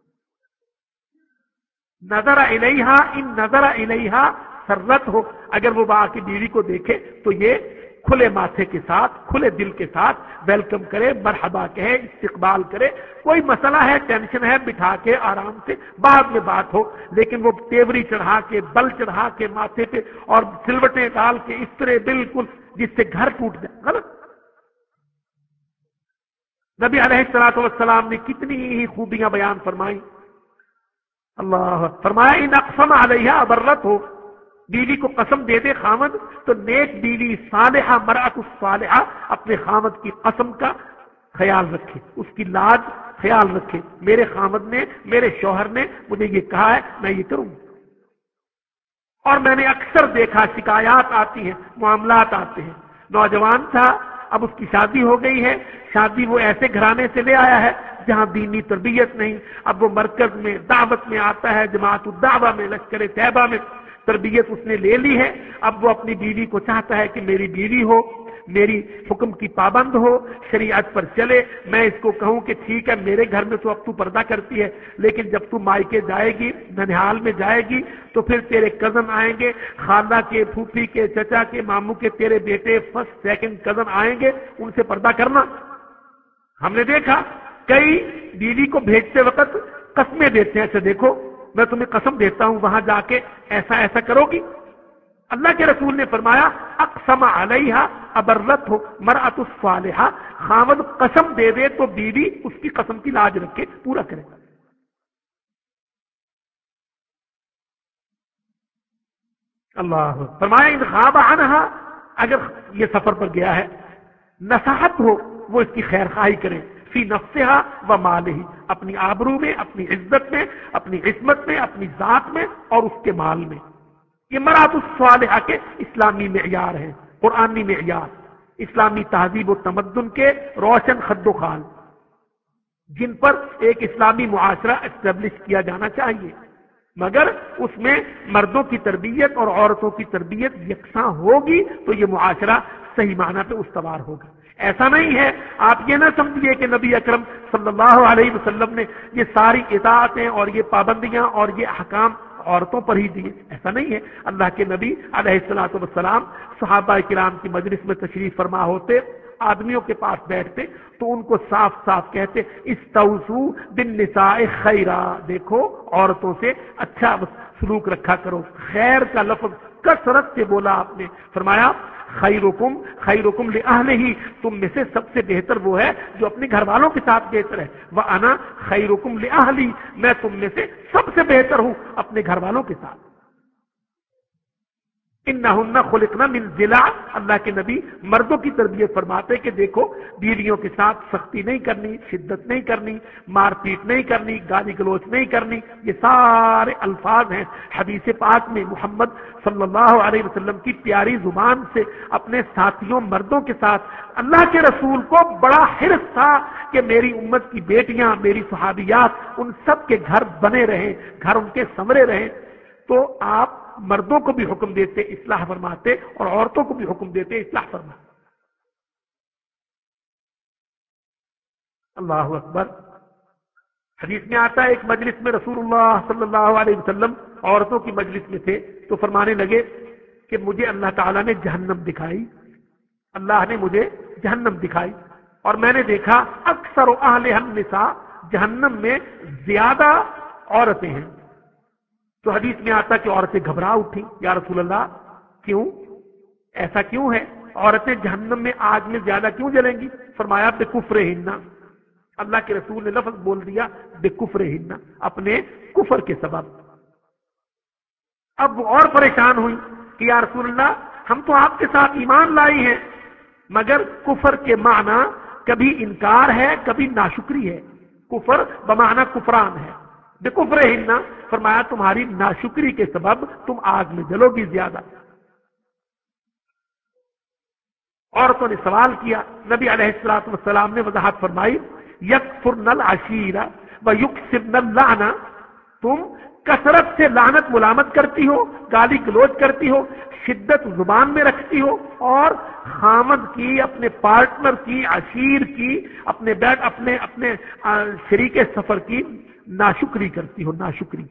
نظر الیہا ان نظر الیہا سرت ہو، اگر وہ با کی بیوی کو دیکھے تو یہ کھلے ماتھے کے ساتھ، کھلے دل کے ساتھ ویلکم کرے، مرحبا کہے، استقبال کرے، کوئی مسئلہ ہے، ٹینشن ہے، بٹھا کے آرام سے بعد میں بات ہو، لیکن وہ تیوری چڑھا کے، بل چڑھا کے ماتھے پہ اور سلوٹیں ڈال کے اس طرح بالکل جس سے گھر ٹوٹ جائے، غلط۔ نبی علیہ الصلوۃ والسلام نے کتنی ہی خوبیاں بیان فرمائی، اللہ فرمایا ان اقسم علیہا ابرت ہو، بیوی کو قسم دے دے خامد تو نیک بیوی صالحہ مرأت الصالحہ اپنے خامد کی قسم کا خیال رکھے، اس کی لاج خیال رکھے، میرے خامد نے، میرے شوہر نے مجھے یہ کہا ہے، میں یہ کروں۔ اور میں نے اکثر دیکھا شکایات آتی ہیں، معاملات آتے ہیں، نوجوان تھا، اب اس کی شادی ہو گئی ہے، شادی وہ ایسے گھرانے سے لے آیا ہے جہاں دینی تربیت نہیں، اب وہ مرکز میں دعوت میں آتا ہے، جماعت الدعوہ میں، لشکر طیبہ میں تربیت اس نے لے لی ہے، اب وہ اپنی بیوی کو چاہتا ہے کہ میری بیوی ہو، میری حکم کی پابند ہو، شریعت پر چلے۔ میں اس کو کہوں کہ ٹھیک ہے میرے گھر میں تو اب تو پردہ کرتی ہے، لیکن جب تو مائکے جائے گی، ننہال میں جائے گی، تو پھر تیرے کزن آئیں گے، خالہ کے، پھوپھی کے، چچا کے، ماموں کے، تیرے بیٹے فرسٹ سیکنڈ کزن آئیں گے، ان سے پردہ کرنا۔ ہم نے دیکھا کئی بیوی کو بھیجتے وقت قسمیں دیتے ہیں، اچھا دیکھو میں تمہیں قسم دیتا ہوں وہاں جا کے ایسا ایسا کرو گی۔ اللہ کے رسول نے فرمایا اقسم علیہا ابرت ہو مرأت الصالحہ، خاوند قسم دے دے تو بیوی اس کی قسم کی لاج رکھے، پورا کرے۔ اللہ فرمایا ان غاب عنہا، اگر یہ سفر پر گیا ہے، نصحت ہو وہ اس کی خیر خواہی کرے، فی نفسہا و مالہ، اپنی آبرو میں، اپنی عزت میں، اپنی عصمت میں، اپنی ذات میں اور اس کے مال میں۔ یہ مرأت الصالحہ کے اسلامی معیار ہیں، قرآنی معیار، اسلامی تہذیب و تمدن کے روشن خد و خال، جن پر ایک اسلامی معاشرہ اسٹیبلش کیا جانا چاہیے، مگر اس میں مردوں کی تربیت اور عورتوں کی تربیت یکساں ہوگی تو یہ معاشرہ صحیح معنی پہ استوار ہوگا۔ ایسا نہیں ہے، آپ یہ نہ سمجھیے کہ نبی اکرم صلی اللہ علیہ وسلم نے یہ ساری اطاعتیں اور یہ پابندیاں اور یہ احکام عورتوں پر ہی دیے، ایسا نہیں ہے۔ اللہ کے نبی علیہ الصلوۃ والسلام صحابہ کرام کی مجلس میں تشریف فرما ہوتے، آدمیوں کے پاس بیٹھتے تو ان کو صاف صاف کہتے استوصوا بالنساء خیرا، دیکھو عورتوں سے اچھا سلوک رکھا کرو۔ خیر کا لفظ کثرت سے بولا آپ نے، فرمایا خیرکم خیرکم لأہلہ، تم میں سے سب سے بہتر وہ ہے جو اپنے گھر والوں کے ساتھ بہتر ہے، وَأَنَا خیرکم لأہلی، میں تم میں سے سب سے بہتر ہوں اپنے گھر والوں کے ساتھ۔ انہن خلقنا من ضلع، اللہ کے نبی مردوں کی تربیت فرماتے کہ دیکھو بیویوں کے ساتھ سختی نہیں کرنی، شدت نہیں کرنی، مار پیٹ نہیں کرنی، گالی گلوچ نہیں کرنی، یہ سارے الفاظ ہیں حدیث پاک میں محمد صلی اللہ علیہ وسلم کی پیاری زبان سے اپنے ساتھیوں مردوں کے ساتھ۔ اللہ کے رسول کو بڑا حرص تھا کہ میری امت کی بیٹیاں، میری صحابیات، ان سب کے گھر بنے رہیں، گھر ان کے سنورے رہیں، تو آپ مردوں کو بھی حکم دیتے اصلاح فرماتے اور عورتوں کو بھی حکم دیتے اصلاح فرماتے۔ اللہ اکبر۔ حدیث میں آتا ہے ایک مجلس میں رسول اللہ صلی اللہ علیہ وسلم عورتوں کی مجلس میں تھے تو فرمانے لگے کہ مجھے اللہ تعالیٰ نے جہنم دکھائی، اللہ نے مجھے جہنم دکھائی، اور میں نے دیکھا اکثر اہلھا النساء، جہنم میں زیادہ عورتیں ہیں۔ تو حدیث میں آتا کہ عورتیں گھبرا اٹھی، یا رسول اللہ کیوں، ایسا کیوں ہے، عورتیں جہنم میں آگ میں زیادہ کیوں جلیں گی؟ فرمایا بکفرہن، اللہ کے رسول نے لفظ بول دیا بکفرہن، اپنے کفر کے سبب۔ اب وہ اور پریشان ہوئی کہ یا رسول اللہ ہم تو آپ کے ساتھ ایمان لائی ہیں، مگر کفر کے معنی کبھی انکار ہے کبھی ناشکری ہے، کفر بمعنی کفران ہے، بکفرہن فرمایا تمہاری ناشکری کے سبب تم آگ میں جلو گی زیادہ۔ عورتوں نے سوال کیا، نبی علیہ الصلوۃ والسلام نے وضاحت فرمائی یکفرن العشیرہ ویکسرن اللعنہ، تم کثرت سے لعنت ملامت کرتی ہو، گالی گلوچ کرتی ہو، شدت زبان میں رکھتی ہو، اور خامد کی، اپنے پارٹنر کی، عشیر کی، اپنے بیٹ اپنے اپنے شریک سفر کی ناشکری کرتی ہو، ناشکری۔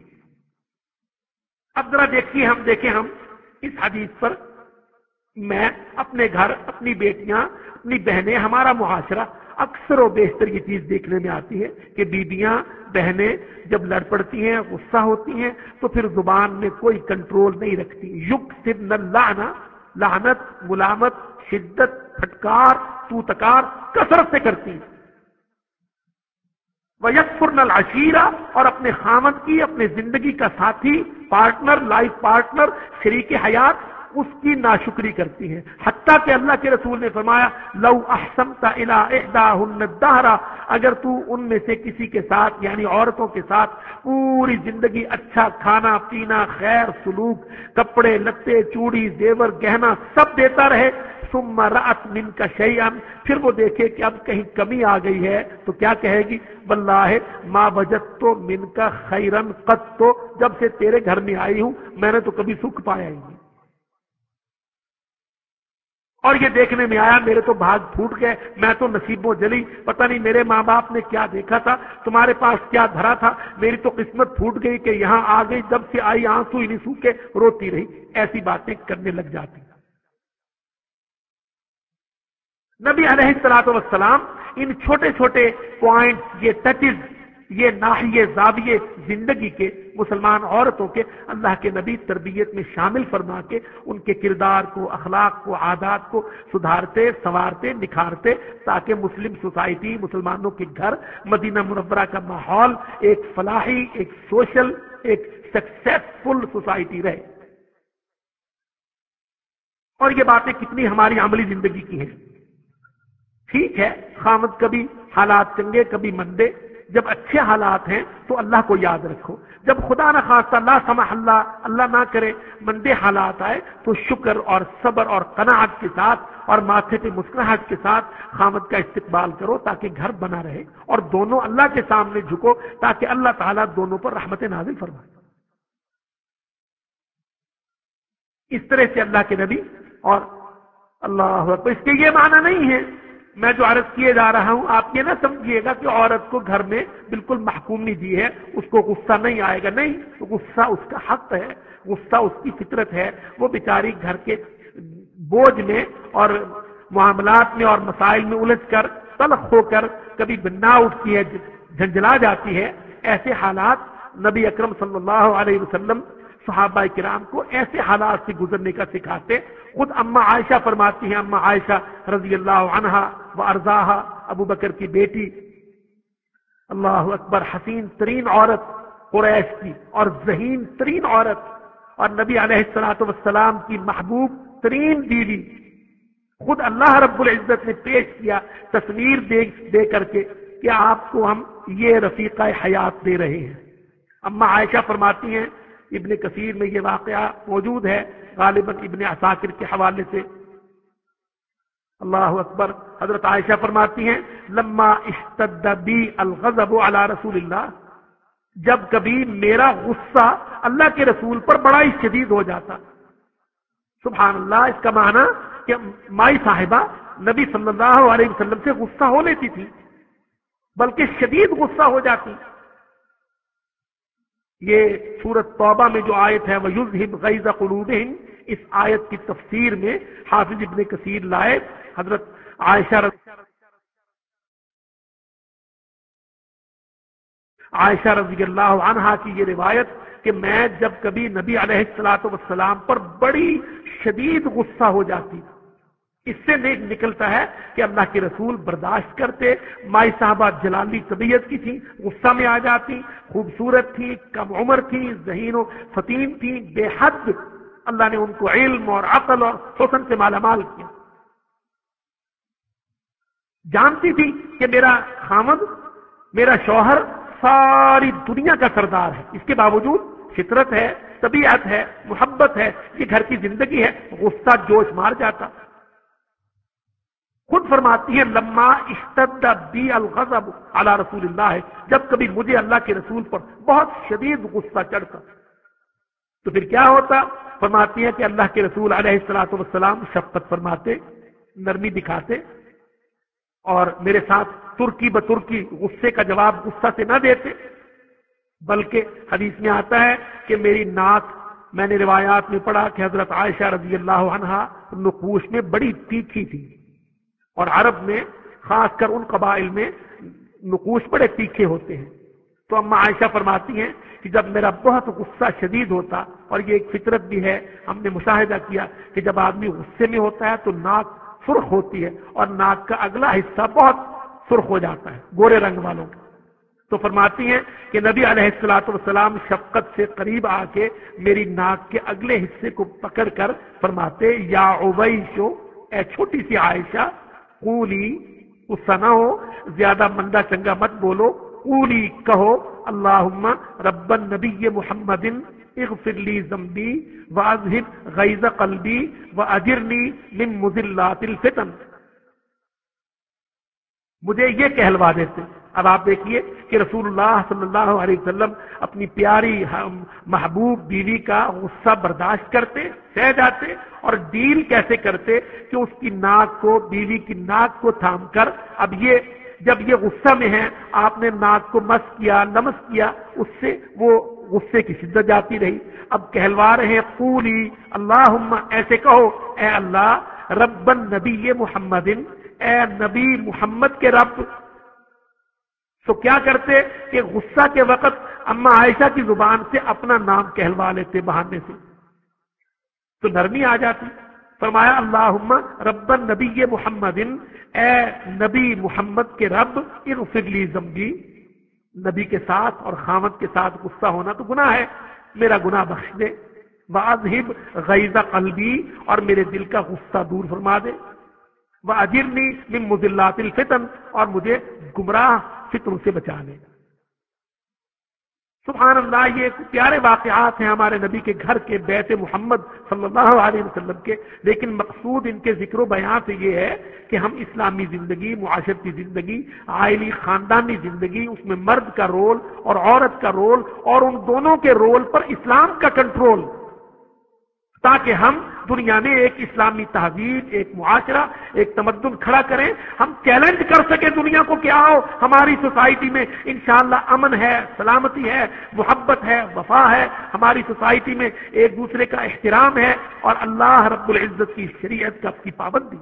اب ذرا دیکھیے ہم دیکھیں ہم اس حدیث پر، میں اپنے گھر، اپنی بیٹیاں، اپنی بہنیں، ہمارا معاشرہ اکثر و بیشتر یہ چیز دیکھنے میں آتی ہے کہ بیبیاں، بہنیں جب لڑ پڑتی ہیں، غصہ ہوتی ہیں تو پھر زبان میں کوئی کنٹرول نہیں رکھتی، یکسرن اللعنہ، لعنت، ملامت، شدت، پھٹکار، تو تکار کثرت سے کرتی ہیں۔ وَيَكْفُرْنَ الْعَشِيرَ، اور اپنے خامد کی، اپنے زندگی کا ساتھی پارٹنر، لائف پارٹنر، شریک حیات، اس کی ناشکری کرتی ہیں. حتیٰ کہ اللہ کے رسول نے فرمایا لو احسنت الی احداہن الدہر، اگر تو ان میں سے کسی کے ساتھ یعنی عورتوں کے ساتھ پوری زندگی اچھا کھانا پینا، خیر سلوک، کپڑے لتے، چوڑی زیور گہنا سب دیتا رہے، ثم رأت منک شیئا، پھر وہ دیکھے کہ اب کہیں کمی آ گئی ہے، تو کیا کہے گی؟ واللہ ما وجدت منک خیرا قط، جب سے تیرے گھر میں آئی ہوں میں نے تو کبھی سکھ پایا ہی نہیں، اور یہ دیکھنے میں آیا میرے تو بھاگ پھوٹ گئے، میں تو نصیبوں جلی، پتہ نہیں میرے ماں باپ نے کیا دیکھا تھا، تمہارے پاس کیا دھرا تھا، میری تو قسمت پھوٹ گئی کہ یہاں آ گئی، جب سے آئی آنسو ہی نہیں سوکھے، روتی رہی. ایسی باتیں کرنے لگ جاتی. نبی علیہ الصلوۃ والسلام ان چھوٹے چھوٹے پوائنٹس، یہ ٹچز، یہ ناحیے زاویے زندگی کے مسلمان عورتوں کے اللہ کے نبی تربیت میں شامل فرما کے ان کے کردار کو، اخلاق کو، عادات کو سدھارتے، سنوارتے، نکھارتے، تاکہ مسلم سوسائٹی، مسلمانوں کے گھر، مدینہ منورہ کا ماحول ایک فلاحی، ایک سوشل، ایک سکسیسفل سوسائٹی رہے. اور یہ باتیں کتنی ہماری عملی زندگی کی ہیں. ٹھیک ہے، خامد کبھی حالات چنگے کبھی مندے، جب اچھے حالات ہیں تو اللہ کو یاد رکھو، جب خدا نہ خواستہ لا سمح اللہ اللہ نہ کرے مندے حالات آئے تو شکر اور صبر اور قناعت کے ساتھ اور ماتھے پہ مسکراہٹ کے ساتھ خامد کا استقبال کرو تاکہ گھر بنا رہے، اور دونوں اللہ کے سامنے جھکو تاکہ اللہ تعالیٰ دونوں پر رحمت نازل فرمائے. اس طرح سے اللہ کے نبی. اور اللہ اکبر، اس کے یہ معنی نہیں ہے، میں جو عرض کیے جا رہا ہوں آپ یہ نہ سمجھیے گا کہ عورت کو گھر میں بالکل محکومی دی ہے، اس کو غصہ نہیں آئے گا، نہیں، غصہ اس کا حق ہے، غصہ اس کی فطرت ہے. وہ بیچاری گھر کے بوجھ میں اور معاملات میں اور مسائل میں الجھ کر تلخ ہو کر کبھی بنا اٹھتی ہے، جھنجھلا جاتی ہے. ایسے حالات نبی اکرم صلی اللہ علیہ وسلم صحابہ کرام کو ایسے حالات سے گزرنے کا سکھاتے. خود اما عائشہ فرماتی ہیں، اما عائشہ رضی اللہ عنہا و ارضاہا، ابو بکر کی بیٹی، اللہ اکبر، حسین ترین عورت قریش کی اور ذہین ترین عورت، اور نبی علیہ الصلوۃ والسلام کی محبوب ترین بیوی، خود اللہ رب العزت نے پیش کیا تصویر دے, دے کر کے کہ آپ کو ہم یہ رفیقہ حیات دے رہے ہیں. اما عائشہ فرماتی ہیں، ابن کثیر میں یہ واقعہ موجود ہے، غالباً ابن عساکر کے حوالے سے. اللہ اکبر، حضرت عائشہ فرماتی ہیں لما اشتد بی الغضب علی رسول اللہ، جب کبھی میرا غصہ اللہ کے رسول پر بڑا ہی شدید ہو جاتا. سبحان اللہ، اس کا معنی کہ مائی صاحبہ نبی صلی اللہ علیہ وسلم سے غصہ ہو لیتی تھی، بلکہ شدید غصہ ہو جاتی. یہ سورۃ توبہ میں جو آیت ہے وَيُذْهِبْ غَيْظَ قُلُوبِهِمْ، اس آیت کی تفسیر میں حافظ ابن کثیر لائے حضرت عائشہ رضی عائشہ رضی اللہ عنہا کی یہ روایت کہ میں جب کبھی نبی علیہ الصلوۃ والسلام پر بڑی شدید غصہ ہو جاتی، اس سے نکلتا ہے کہ اللہ کے رسول برداشت کرتے. مائی صاحبہ جلالی طبیعت کی تھی، غصہ میں آ جاتی، خوبصورت تھی، کم عمر تھی، ذہین و فطین تھی، بے حد اللہ نے ان کو علم اور عقل اور حسن سے مالا مال کیا. جانتی تھی کہ میرا خامد، میرا شوہر ساری دنیا کا سردار ہے، اس کے باوجود فطرت ہے، طبیعت ہے، محبت ہے، یہ گھر کی زندگی ہے، غصہ جوش مار جاتا. خود فرماتی ہے لما اشتد بی الغضب علی رسول اللہ، جب کبھی مجھے اللہ کے رسول پر بہت شدید غصہ چڑھتا تو پھر کیا ہوتا. فرماتی ہے کہ اللہ کے رسول علیہ الصلوۃ والسلام شفقت فرماتے، نرمی دکھاتے، اور میرے ساتھ ترکی بترکی غصے کا جواب غصہ سے نہ دیتے، بلکہ حدیث میں آتا ہے کہ میری ناک، میں نے روایات میں پڑھا کہ حضرت عائشہ رضی اللہ عنہا نقوش میں بڑی تیکھی تھی، اور عرب میں خاص کر ان قبائل میں نقوش بڑے تیکھے ہوتے ہیں. تو اما عائشہ فرماتی ہیں کہ جب میرا بہت غصہ شدید ہوتا، اور یہ ایک فطرت بھی ہے، ہم نے مشاہدہ کیا کہ جب آدمی غصے میں ہوتا ہے تو ناک سرخ ہوتی ہے، اور ناک کا اگلا حصہ بہت سرخ ہو جاتا ہے، گورے رنگ والوں کا. تو فرماتی ہیں کہ نبی علیہ الصلوۃ والسلام شفقت سے قریب آ کے میری ناک کے اگلے حصے کو پکڑ کر فرماتے یا عبیشو، اے چھوٹی سی عائشہ، قولی، غصہ نہ ہو، زیادہ مندا چنگا مت بولو، قولی کہو، اللہم رب النبی محمد اغفر لی ذنبی واذہب غیظ قلبی واجرنی من مضلات الفتن۔ مجھے یہ کہلوا دیتے۔ اب آپ دیکھیے کہ رسول اللہ صلی اللہ علیہ وسلم اپنی پیاری محبوب بیوی کا غصہ برداشت کرتے، سہ جاتے، اور ڈیل کیسے کرتے کہ اس کی ناک کو، بیوی کی ناک کو تھام کر، اب یہ جب یہ غصہ میں ہے، آپ نے ناک کو مس کیا، لمس کیا، اس سے وہ غصے کی شدت جاتی رہی۔ اب کہلوا رہے ہیں قولی اللہم، ایسے کہو اے اللہ، رب النبی محمد، اے نبی محمد کے رب۔ تو کیا کرتے کہ غصہ کے وقت اما عائشہ کی زبان سے اپنا نام کہلوا لیتے بہانے سے، تو نرمی آ جاتی۔ فرمایا اللہم رب النبی محمد، اے نبی محمد کے رب، اغفر لی ذنبی، نبی کے ساتھ اور خامد کے ساتھ غصہ ہونا تو گناہ ہے، میرا گناہ بخش دے، واذہب غیظ قلبی، اور میرے دل کا غصہ دور فرما دے، واجرنی من مضلات الفتن، اور مجھے گمراہ فتنوں سے بچا لے۔ سبحان اللہ، یہ پیارے واقعات ہیں ہمارے نبی کے گھر کے، بیت محمد صلی اللہ علیہ وسلم کے، لیکن مقصود ان کے ذکر و بیان سے یہ ہے کہ ہم اسلامی زندگی، معاشرتی زندگی، عائلی خاندانی زندگی، اس میں مرد کا رول اور عورت کا رول، اور ان دونوں کے رول پر اسلام کا کنٹرول، تاکہ ہم دنیا میں ایک اسلامی تہذیب، ایک معاشرہ، ایک تمدن کھڑا کریں، ہم چیلنج کر سکیں دنیا کو کہ آؤ ہماری سوسائٹی میں انشاءاللہ امن ہے، سلامتی ہے، محبت ہے، وفا ہے، ہماری سوسائٹی میں ایک دوسرے کا احترام ہے، اور اللہ رب العزت کی شریعت کا کی پابندی۔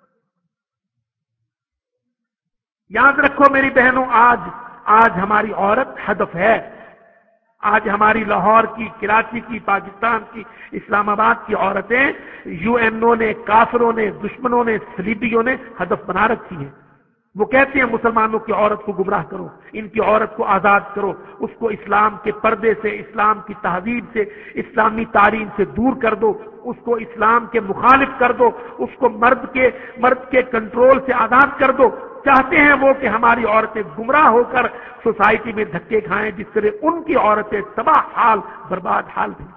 یاد رکھو میری بہنوں، آج آج ہماری عورت ہدف ہے۔ آج ہماری لاہور کی، کراچی کی، پاکستان کی، اسلام آباد کی عورتیں یو این او نے، کافروں نے، دشمنوں نے، صلیبیوں نے ہدف بنا رکھی ہیں۔ وہ کہتے ہیں مسلمانوں کی عورت کو گمراہ کرو، ان کی عورت کو آزاد کرو، اس کو اسلام کے پردے سے، اسلام کی تہذیب سے، اسلامی تعلیم سے دور کر دو، اس کو اسلام کے مخالف کر دو، اس کو مرد کے مرد کے کنٹرول سے آزاد کر دو۔ چاہتے ہیں وہ کہ ہماری عورتیں گمراہ ہو کر سوسائٹی میں دھکے کھائیں، جس طرح ان کی عورتیں تباہ حال، برباد حال تھیں۔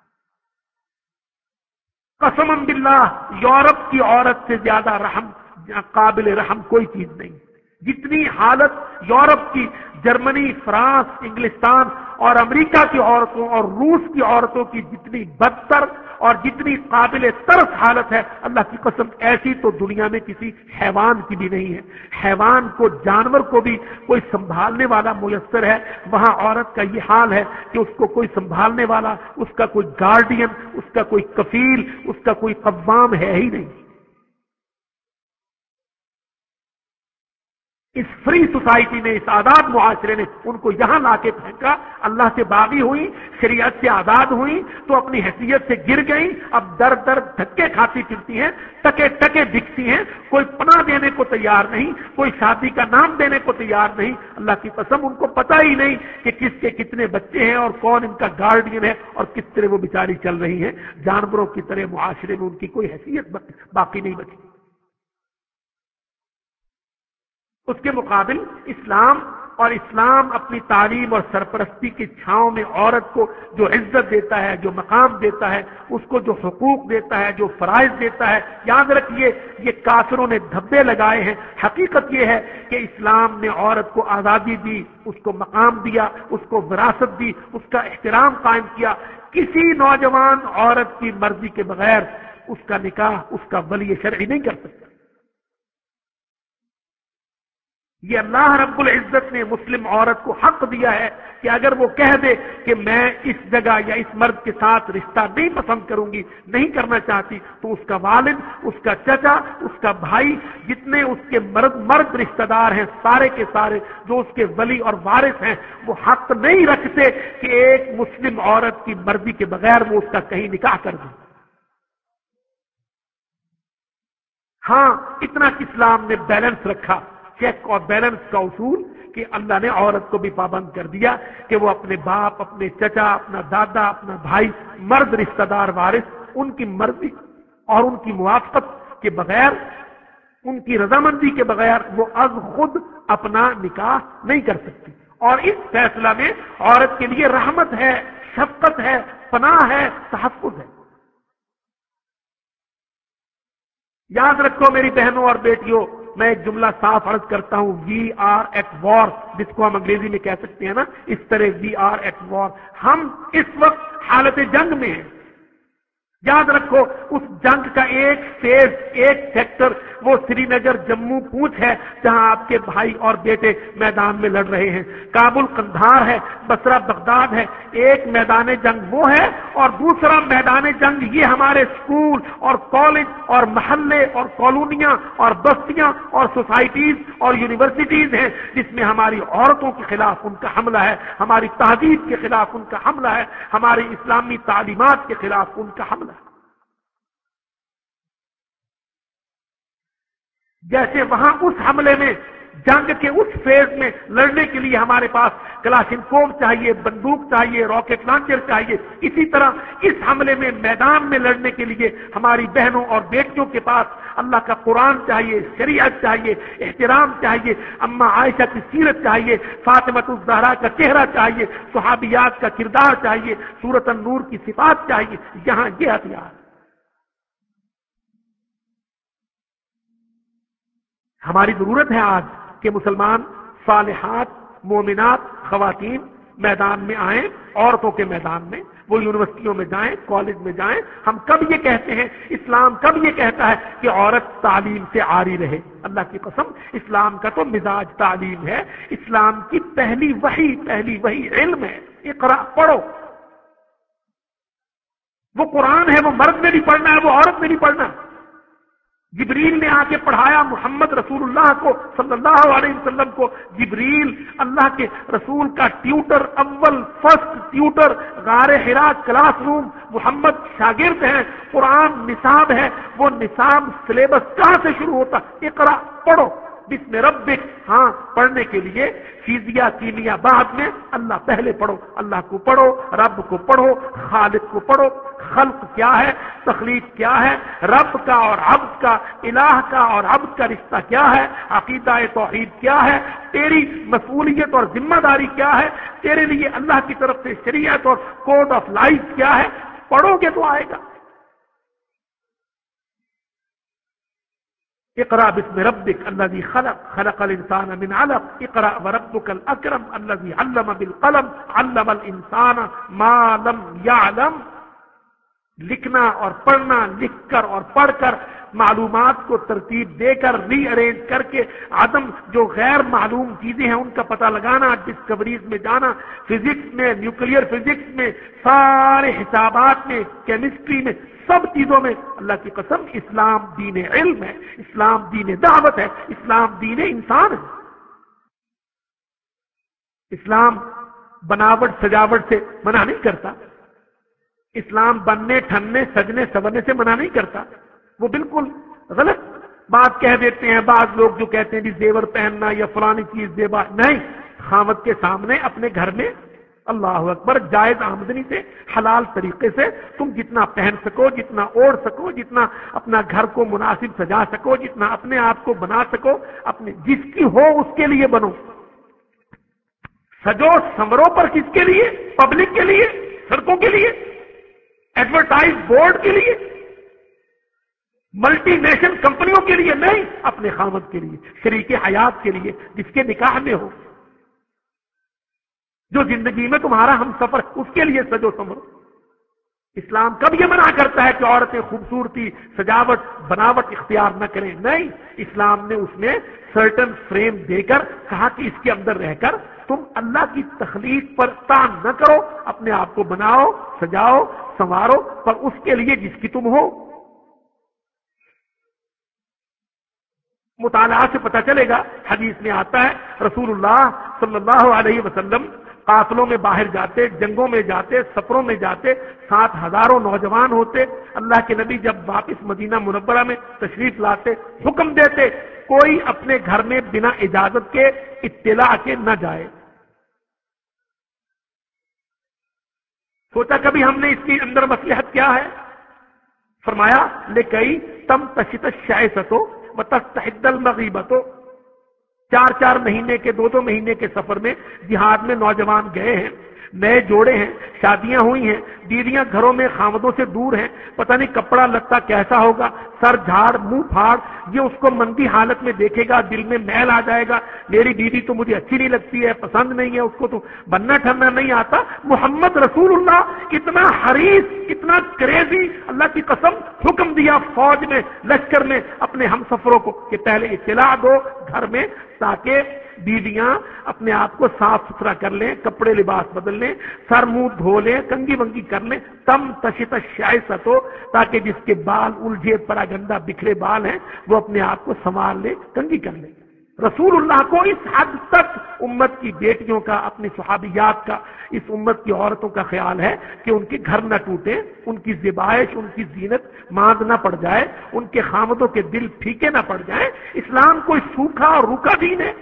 قسم باللہ، یورپ کی عورت سے زیادہ رحم، قابل رحم کوئی چیز نہیں۔ جتنی حالت یورپ کی، جرمنی، فرانس، انگلستان اور امریکہ کی عورتوں اور روس کی عورتوں کی جتنی بدتر اور جتنی قابل ترس حالت ہے، اللہ کی قسم ایسی تو دنیا میں کسی حیوان کی بھی نہیں ہے۔ حیوان کو، جانور کو بھی کوئی سنبھالنے والا میسر ہے، وہاں عورت کا یہ حال ہے کہ اس کو کوئی سنبھالنے والا، اس کا کوئی گارڈین، اس کا کوئی کفیل، اس کا کوئی قوام ہے ہی نہیں۔ اس فری سوسائٹی نے، اس آزاد معاشرے نے ان کو یہاں لا کے پھینکا، اللہ سے باغی ہوئی، شریعت سے آزاد ہوئی تو اپنی حیثیت سے گر گئی، اب در در دھکے کھاتی پھرتی ہیں، ٹکے ٹکے دکھتی ہیں، کوئی پناہ دینے کو تیار نہیں، کوئی شادی کا نام دینے کو تیار نہیں۔ اللہ کی قسم ان کو پتہ ہی نہیں کہ کس کے کتنے بچے ہیں اور کون ان کا گارڈین ہے، اور کس طرح وہ بیچاری چل رہی ہیں، جانوروں کی طرح معاشرے میں ان کی کوئی حیثیت باقی نہیں بچی۔ اس کے مقابل اسلام اور اسلام اپنی تعلیم اور سرپرستی کی چھاؤں میں عورت کو جو عزت دیتا ہے، جو مقام دیتا ہے، اس کو جو حقوق دیتا ہے، جو فرائض دیتا ہے، یاد رکھیے یہ کافروں نے دھبے لگائے ہیں۔ حقیقت یہ ہے کہ اسلام نے عورت کو آزادی دی، اس کو مقام دیا، اس کو وراثت دی، اس کا احترام قائم کیا۔ کسی نوجوان عورت کی مرضی کے بغیر اس کا نکاح اس کا ولی شرعی نہیں کر سکتا۔ یہ اللہ رب العزت نے مسلم عورت کو حق دیا ہے کہ اگر وہ کہہ دے کہ میں اس جگہ یا اس مرد کے ساتھ رشتہ نہیں پسند کروں گی، نہیں کرنا چاہتی، تو اس کا والد، اس کا چچا، اس کا بھائی، جتنے اس کے مرد مرد رشتہ دار ہیں، سارے کے سارے جو اس کے ولی اور وارث ہیں، وہ حق نہیں رکھتے کہ ایک مسلم عورت کی مرضی کے بغیر وہ اس کا کہیں نکاح کر دیں۔ ہاں، اتنا کہ اسلام نے بیلنس رکھا، چیک اور بیلنس کا اصول، کہ اللہ نے عورت کو بھی پابند کر دیا کہ وہ اپنے باپ، اپنے چچا، اپنا دادا، اپنا بھائی، مرد رشتہ دار وارث، ان کی مرضی اور ان کی موافقت کے بغیر، ان کی رضامندی کے بغیر وہ از خود اپنا نکاح نہیں کر سکتی. اور اس فیصلہ میں عورت کے لیے رحمت ہے، شفقت ہے، پناہ ہے، تحفظ ہے. یاد رکھو میری بہنوں اور بیٹیوں، میں ایک جملہ صاف عرض کرتا ہوں، وی آر ایٹ وار، جس کو ہم انگریزی میں کہہ سکتے ہیں نا، اس طرح وی آر ایٹ وار. ہم اس وقت حالت جنگ میں ہیں. یاد رکھو اس جنگ کا ایک فیز، ایک سیکٹر وہ سری نگر، جموں، پونچھ ہے جہاں آپ کے بھائی اور بیٹے میدان میں لڑ رہے ہیں. کابل، قندھار ہے، بصرہ، بغداد ہے. ایک میدان جنگ وہ ہے، اور دوسرا میدان جنگ یہ ہمارے اسکول اور کالج اور محلے اور کالونیاں اور بستیاں اور سوسائٹیز اور یونیورسٹیز ہیں، جس میں ہماری عورتوں کے خلاف ان کا حملہ ہے، ہماری تہذیب کے خلاف ان کا حملہ ہے، ہماری اسلامی تعلیمات کے خلاف ان کا حملہ ہے. جیسے وہاں اس حملے میں، جنگ کے اس فیز میں لڑنے کے لیے ہمارے پاس کلاشنکوف چاہیے، بندوق چاہیے، راکٹ لانچر چاہیے، اسی طرح اس حملے میں میدان میں لڑنے کے لیے ہماری بہنوں اور بیٹیوں کے پاس اللہ کا قرآن چاہیے، شریعت چاہیے، احترام چاہیے، اما عائشہ کی سیرت چاہیے، فاطمۃ الزہرا کا چہرہ چاہیے، صحابیات کا کردار چاہیے، سورۃ النور کی صفات چاہیے. یہاں یہ ہتھیار. ہماری ضرورت ہے آج کہ مسلمان صالحات مومنات خواتین میدان میں آئیں، عورتوں کے میدان میں، وہ یونیورسٹیوں میں جائیں، کالج میں جائیں. ہم کب یہ کہتے ہیں، اسلام کب یہ کہتا ہے کہ عورت تعلیم سے عاری رہے؟ اللہ کی قسم، اسلام کا تو مزاج تعلیم ہے. اسلام کی پہلی وحی پہلی وحی علم ہے. اقرا، پڑھو. وہ قرآن ہے، وہ مرد میں بھی پڑھنا ہے، وہ عورت میں بھی پڑھنا ہے. جبریل نے آ کے پڑھایا محمد رسول اللہ کو صلی اللہ علیہ وسلم کو. جبریل اللہ کے رسول کا ٹیوٹر، اول فرسٹ ٹیوٹر، غار حرا کلاس روم. محمد شاگرد ہیں، قرآن نصاب ہے. وہ نصاب سلیبس کہاں سے شروع ہوتا؟ اقرا، پڑھو بسم ربک. ہاں، پڑھنے کے لیے فیزیا کیمیا بعد میں، اللہ پہلے پڑھو. اللہ کو پڑھو، رب کو پڑھو، خالق کو پڑھو. خلق کیا ہے، تخلیق کیا ہے، رب کا اور عبد کا، الہ کا اور عبد کا رشتہ کیا ہے، عقیدہ توحید کیا ہے، تیری مسئولیت اور ذمہ داری کیا ہے، تیرے لیے اللہ کی طرف سے شریعت اور کوڈ آف لائف کیا ہے. پڑھو گے تو آئے گا. اقرا بسم ربک الذی خلق، خلق الانسان من علق. اقرا وربک الاکرم الذی علم بالقلم، علم الانسان ما لم یعلم. لکھنا اور پڑھنا، لکھ کر اور پڑھ کر، معلومات کو ترتیب دے کر، ری ارینج کر کے، عدم جو غیر معلوم چیزیں ہیں ان کا پتہ لگانا، ڈسکوریز میں جانا، فزکس میں، نیوکلیئر فزکس میں، سارے حسابات میں، کیمسٹری میں، سب چیزوں میں. اللہ کی قسم، اسلام دین علم ہے، اسلام دین دعوت ہے، اسلام دین انسان ہے. اسلام بناوٹ سجاوٹ سے منع نہیں کرتا. اسلام بننے ٹھننے سجنے سورنے سے منع نہیں کرتا. وہ بالکل غلط بات کہہ دیتے ہیں بعض لوگ جو کہتے ہیں کہ زیور پہننا یا فلانی چیز زیبا نہیں. خاوند کے سامنے اپنے گھر میں اللہ اکبر جائز آمدنی سے، حلال طریقے سے تم جتنا پہن سکو، جتنا اوڑھ سکو، جتنا اپنا گھر کو مناسب سجا سکو، جتنا اپنے آپ کو بنا سکو، اپنے جس کی ہو اس کے لیے بنو. سجو سمرو، پر کس کے لیے؟ پبلک کے لیے، سڑکوں کے لیے، ایڈورٹائز بورڈ کے لیے، ملٹی نیشنل کمپنیوں کے لیے نہیں، اپنے خامد کے لیے، شریک حیات کے لیے، جس کے نکاح میں ہو، جو زندگی میں تمہارا ہم سفر، اس کے لیے سجو سمرو. اسلام کب یہ منع کرتا ہے کہ عورتیں خوبصورتی، سجاوٹ، بناوٹ اختیار نہ کریں؟ نہیں. اسلام نے اس میں سرٹن فریم دے کر کہا کہ اس کے اندر رہ کر تم اللہ کی تخلیق پر تان نہ کرو، اپنے آپ کو بناؤ، سجاؤ، سنوارو، پر اس کے لیے جس کی تم ہو. مطالعہ سے پتہ چلے گا، حدیث میں آتا ہے رسول اللہ صلی اللہ علیہ وسلم قافلوں میں باہر جاتے، جنگوں میں جاتے، سفروں میں جاتے، ساتھ ہزاروں نوجوان ہوتے. اللہ کے نبی جب واپس مدینہ منورہ میں تشریف لاتے، حکم دیتے کوئی اپنے گھر میں بنا اجازت کے، اطلاع کے نہ جائے. سوچا کبھی ہم نے اس کے اندر مصلحت کیا ہے؟ فرمایا لکئی تم تشت الشائستو وتستحد المغیبتو. چار چار مہینے کے، دو دو مہینے کے سفر میں جہاد میں نوجوان گئے ہیں، نئے جوڑے ہیں، شادیاں ہوئی ہیں، بیویاں گھروں میں خامدوں سے دور ہیں، پتہ نہیں کپڑا لتا کیسا ہوگا، سر جھاڑ منہ پھاڑ، یہ اس کو مندی حالت میں دیکھے گا، دل میں میل آ جائے گا، میری بیوی تو مجھے اچھی نہیں لگتی ہے، پسند نہیں ہے، اس کو تو بننا ٹھننا نہیں آتا. محمد رسول اللہ اتنا حریص، اتنا کریزی، اللہ کی قسم حکم دیا فوج میں، لشکر میں اپنے ہم سفروں کو کہ پہلے اطلاع دو گھر میں، تاکہ بیویاں اپنے آپ کو صاف ستھرا کر لیں، کپڑے لباس بدل لیں، سر منہ دھو لیں، کنگھی ونگی کر لیں. تم تشت شائستو، تاکہ جس کے بال الجھے پراگندہ بکھرے بال ہیں وہ اپنے آپ کو سنوار لے، کنگھی کر لیں. رسول اللہ کو اس حد تک امت کی بیٹیوں کا، اپنی صحابیات کا، اس امت کی عورتوں کا خیال ہے کہ ان کے گھر نہ ٹوٹے، ان کی زیبائش، ان کی زینت ماند نہ پڑ جائے، ان کے خامدوں کے دل پھیکے نہ پڑ جائیں. اسلام کوئی سوکھا اور روکا دین ہے؟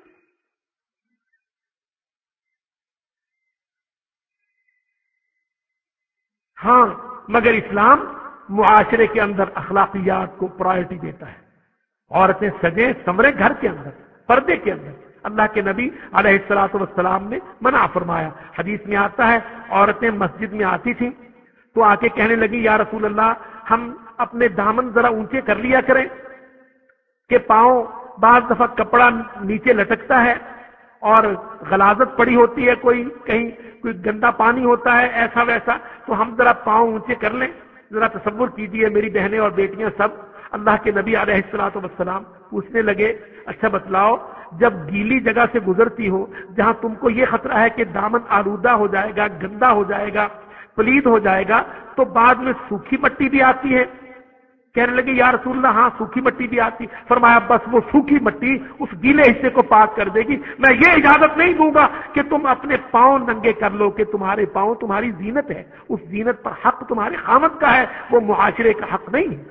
ہاں، مگر اسلام معاشرے کے اندر اخلاقیات کو پرائرٹی دیتا ہے. عورتیں سجیں سمرے گھر کے اندر، پردے کے اندر. اللہ کے نبی علیہ الصلوۃ والسلام نے منع فرمایا. حدیث میں آتا ہے عورتیں مسجد میں آتی تھیں تو آ کے کہنے لگی یا رسول اللہ ہم اپنے دامن ذرا اونچے کر لیا کریں کہ پاؤں، بعض دفعہ کپڑا نیچے لٹکتا ہے اور غلاظت پڑی ہوتی ہے، کوئی کہیں کوئی گندا پانی ہوتا ہے ایسا ویسا، تو ہم ذرا پاؤں اونچے کر لیں. ذرا تصور کیجئے میری بہنیں اور بیٹیاں سب. اللہ کے نبی علیہ الصلوۃ والسلام پوچھنے لگے اچھا بتلاؤ جب گیلی جگہ سے گزرتی ہو جہاں تم کو یہ خطرہ ہے کہ دامن آلودہ ہو جائے گا، گندا ہو جائے گا، پلید ہو جائے گا، تو بعد میں سوکھی مٹی بھی آتی ہے؟ کہنے لگے یا رسول اللہ ہاں سوکھی مٹی بھی آتی. فرمایا بس وہ سوکھی مٹی اس گیلے حصے کو پاک کر دے گی. میں یہ اجازت نہیں دوں گا کہ تم اپنے پاؤں ننگے کر لو، کہ تمہارے پاؤں تمہاری زینت ہے، اس زینت پر حق تمہارے خامد کا ہے، وہ معاشرے کا حق نہیں ہے.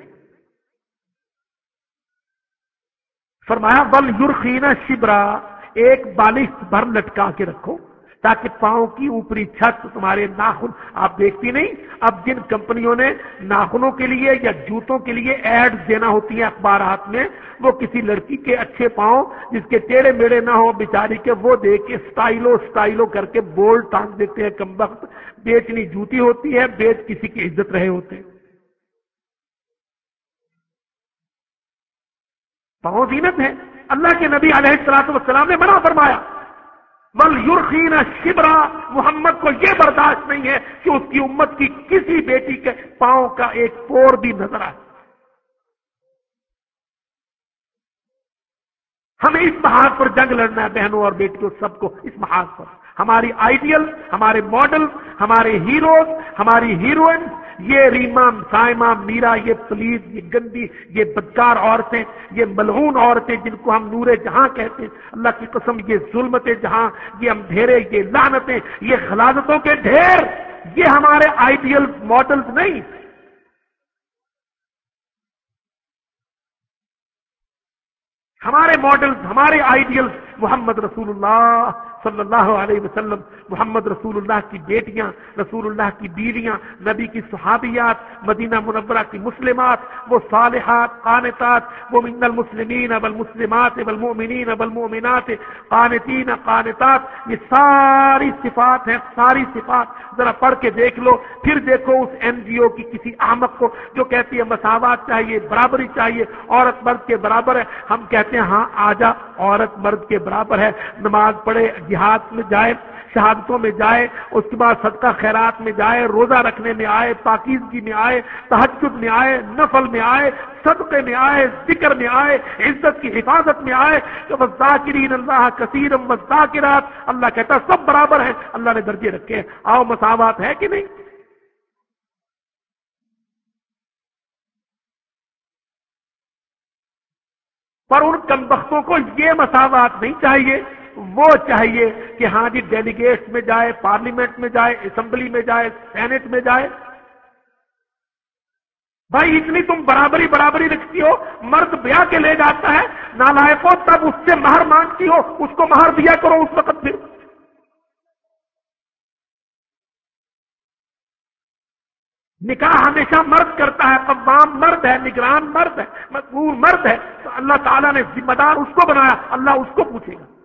فرمایا بل یرخینا شبرا، ایک بالش بھر لٹکا کے رکھو تاکہ پاؤں کی اوپری چھت تمہارے ناخن. آپ دیکھتی نہیں اب جن کمپنیوں نے ناخنوں کے لیے یا جوتوں کے لیے ایڈ دینا ہوتی ہیں اخبارات میں، وہ کسی لڑکی کے اچھے پاؤں جس کے ٹیڑے میڑے نہ ہو بیچاری کے، وہ دے کے سٹائلو سٹائلو کر کے بولڈ ٹانگ دیتے ہیں. کم وقت بیچنی جوتی ہوتی ہے، بیچ کسی کی عزت رہے ہوتے ہیں. پاؤں زینت ہے. اللہ کے نبی علیہ الصلوۃ والسلام نے منع فرمایا. ول یرخین شبرا، محمد کو یہ برداشت نہیں ہے کہ اس کی امت کی کسی بیٹی کے پاؤں کا ایک پور بھی نظر آئے. ہمیں اس محاذ پر جنگ لڑنا ہے بہنوں اور بیٹیوں سب کو. اس محاذ پر ہماری آئیڈیل، ہمارے ماڈل، ہمارے ہیروز، ہماری ہیروئن، یہ ریما، سائمہ، میرا، یہ پلیز، یہ گندی، یہ بدکار عورتیں، یہ ملعون عورتیں جن کو ہم نور جہاں کہتے ہیں، اللہ کی قسم یہ ظلمت جہاں، یہ اندھیرے، یہ لعنتیں، یہ غلاظتوں کے ڈھیر، یہ ہمارے آئیڈیل ماڈلز نہیں. ہمارے ماڈلز، ہمارے آئیڈیلز محمد رسول اللہ صلی اللہ علیہ وسلم، محمد رسول اللہ کی بیٹیاں، رسول اللہ کی بیویاں، نبی کی صحابیات، مدینہ منورہ کی مسلمات، وہ صالحات قانتات، وہ من المسلمین والمسلمات والمؤمنین والمؤمنات قانتین قانتات، یہ ساری صفات ہیں. ساری صفات ذرا پڑھ کے دیکھ لو. پھر دیکھو اس این جی او کی کسی احمق کو جو کہتی ہے مساوات چاہیے، برابری چاہیے، عورت مرد کے برابر ہے. ہم کہتے ہیں ہاں آجا عورت مرد کے برابر ہے، نماز پڑھے، جہاد میں جائے، شہادتوں میں جائے، اس کے بعد صدقہ خیرات میں جائے، روزہ رکھنے میں آئے، پاکیزگی میں آئے، تہجد میں آئے، نفل میں آئے، صدقے میں آئے، ذکر میں آئے، عزت کی حفاظت میں آئے. کہ والذاکرین اللہ کثیرا والذاکرات، اللہ کہتا ہے سب برابر ہیں. اللہ نے درجے رکھے ہیں. آؤ مساوات ہے کہ نہیں؟ پر ان کمبختوں کو یہ مساوات نہیں چاہیے وہ چاہیے کہ ہاں جی ڈیلیگیٹس میں جائے، پارلیمنٹ میں جائے، اسمبلی میں جائے، سینٹ میں جائے. بھائی اتنی تم برابری برابری رکھتی ہو، مرد بیاہ کے لے جاتا ہے نالائقوں، تب اس سے مہر مانگتی ہو، اس کو مہر دیا کرو اس وقت. پھر نکاح ہمیشہ مرد کرتا ہے، قوام مرد ہے، نگران مرد ہے، مسئول مرد ہے. تو اللہ تعالیٰ نے ذمہ دار اس کو بنایا، اللہ اس کو پوچھے گا.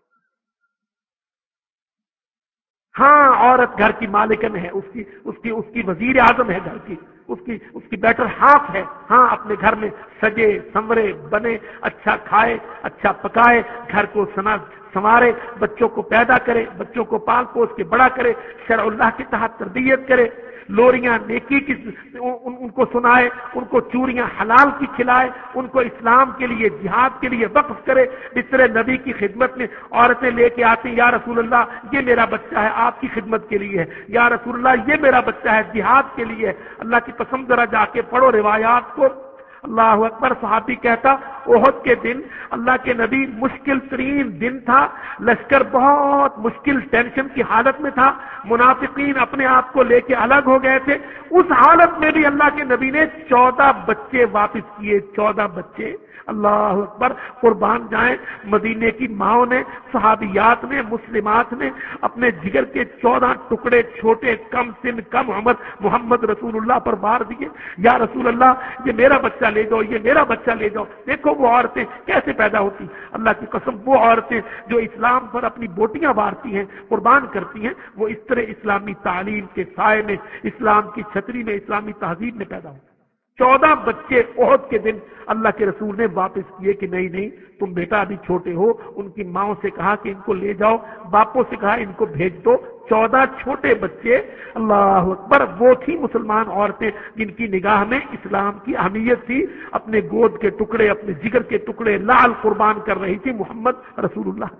ہاں عورت گھر کی مالکن ہے، اس کی اس کی اس کی وزیر اعظم ہے گھر کی، اس کی اس کی بیٹر ہاف ہے. ہاں اپنے گھر میں سجے سنورے بنے، اچھا کھائے اچھا پکائے، گھر کو سنا سنوارے، بچوں کو پیدا کرے، بچوں کو پال پوس کے بڑا کرے، شرع اللہ کے تحت تربیت کرے، لوریاں نیکی کی ان, ان کو سنائے، ان کو چوریاں حلال کی کھلائے، ان کو اسلام کے لیے جہاد کے لیے وقف کرے. اس طرح نبی کی خدمت میں عورتیں لے کے آتی ہیں، یا رسول اللہ یہ میرا بچہ ہے آپ کی خدمت کے لیے ہے، یا رسول اللہ یہ میرا بچہ ہے جہاد کے لیے ہے. اللہ کی قسم ذرا جا کے پڑھو روایات کو. اللہ اکبر. صحابی کہتا احد کے دن اللہ کے نبی مشکل ترین دن تھا، لشکر بہت مشکل ٹینشن کی حالت میں تھا، منافقین اپنے آپ کو لے کے الگ ہو گئے تھے. اس حالت میں بھی اللہ کے نبی نے چودہ بچے واپس کیے، چودہ بچے. اللہ اکبر. قربان جائیں مدینے کی ماؤں نے، صحابیات نے، مسلمات نے اپنے جگر کے چودہ ٹکڑے چھوٹے کم سن کم عمر محمد رسول اللہ پر بار دیے. یا رسول اللہ یہ میرا بچہ لے جاؤ، یہ میرا بچہ لے جاؤ. دیکھو وہ عورتیں کیسے پیدا ہوتی، اللہ کی قسم وہ عورتیں جو اسلام پر اپنی بوٹیاں بارتی ہیں، قربان کرتی ہیں، وہ اس طرح اسلامی تعلیم کے سائے میں، اسلام کی چھتری میں، اسلامی تہذیب میں پیدا ہوتی. چودہ بچے احد کے دن اللہ کے رسول نے واپس کیے کہ نہیں نہیں تم بیٹا ابھی چھوٹے ہو. ان کی ماں سے کہا کہ ان کو لے جاؤ، باپوں سے کہا ان کو بھیج دو. چودہ چھوٹے بچے. اللہ اکبر. وہ تھی مسلمان عورتیں جن کی نگاہ میں اسلام کی اہمیت تھی، اپنے گود کے ٹکڑے، اپنے جگر کے ٹکڑے لال قربان کر رہی تھی محمد رسول اللہ.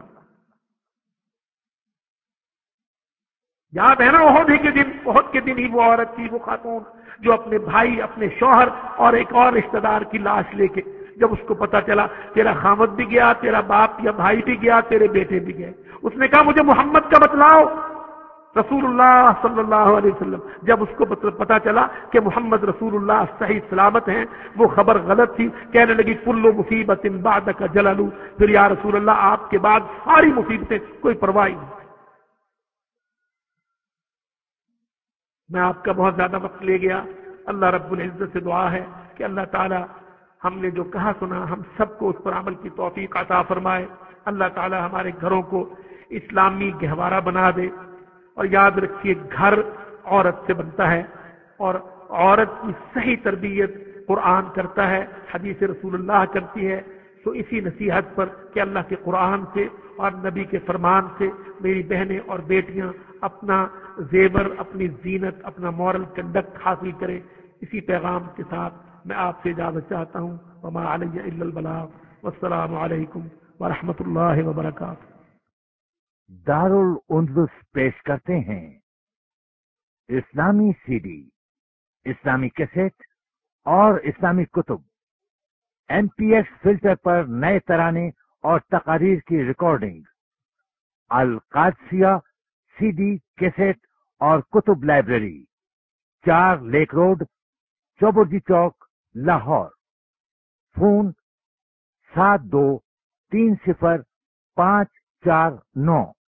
یاد ہے نا احد ہی کے دن، احد کے دن ہی وہ عورت تھی، وہ خاتون جو اپنے بھائی، اپنے شوہر اور ایک اور رشتہ دار کی لاش لے کے، جب اس کو پتا چلا تیرا خامد بھی گیا، تیرا باپ یا بھائی بھی گیا، تیرے بیٹے بھی گئے، اس نے کہا مجھے محمد کا بتلاؤ. رسول اللہ صلی اللہ علیہ وسلم جب اس کو پتا چلا کہ محمد رسول اللہ صحیح سلامت ہیں، وہ خبر غلط تھی، کہنے لگی کل مصیبت بعدک جلل. پھر یا رسول اللہ آپ کے بعد ساری مصیبتیں، کوئی پرواہ نہیں. میں آپ کا بہت زیادہ وقت لے گیا. اللہ رب العزت سے دعا ہے کہ اللہ تعالی ہم نے جو کہا سنا ہم سب کو اس پر عمل کی توفیق عطا فرمائے. اللہ تعالی ہمارے گھروں کو اسلامی گہوارہ بنا دے. اور یاد رکھیے گھر عورت سے بنتا ہے، اور عورت کی صحیح تربیت قرآن کرتا ہے، حدیث رسول اللہ کرتی ہے. تو اسی نصیحت پر کہ اللہ کے قرآن سے اور نبی کے فرمان سے میری بہنیں اور بیٹیاں اپنا زیور، اپنی زینت، اپنا مورل کنڈکٹ حاصل کریں. اسی پیغام کے ساتھ میں آپ سے اجازت چاہتا ہوں. وما علی الا البلاغ. والسلام علیکم ورحمۃ اللہ وبرکاتہ. دارالاندلس پیش کرتے ہیں اسلامی سی ڈی، اسلامی کیسٹ اور اسلامی کتب، ایم پی ایس فلٹر پر نئے ترانے اور تقاریر کی ریکارڈنگ. القادسیہ سی ڈی، کیسٹ اور کتب لائبریری، چار لیک روڈ، چوبرجی چوک، لاہور. فون سات دو تین صفر پانچ چار نو.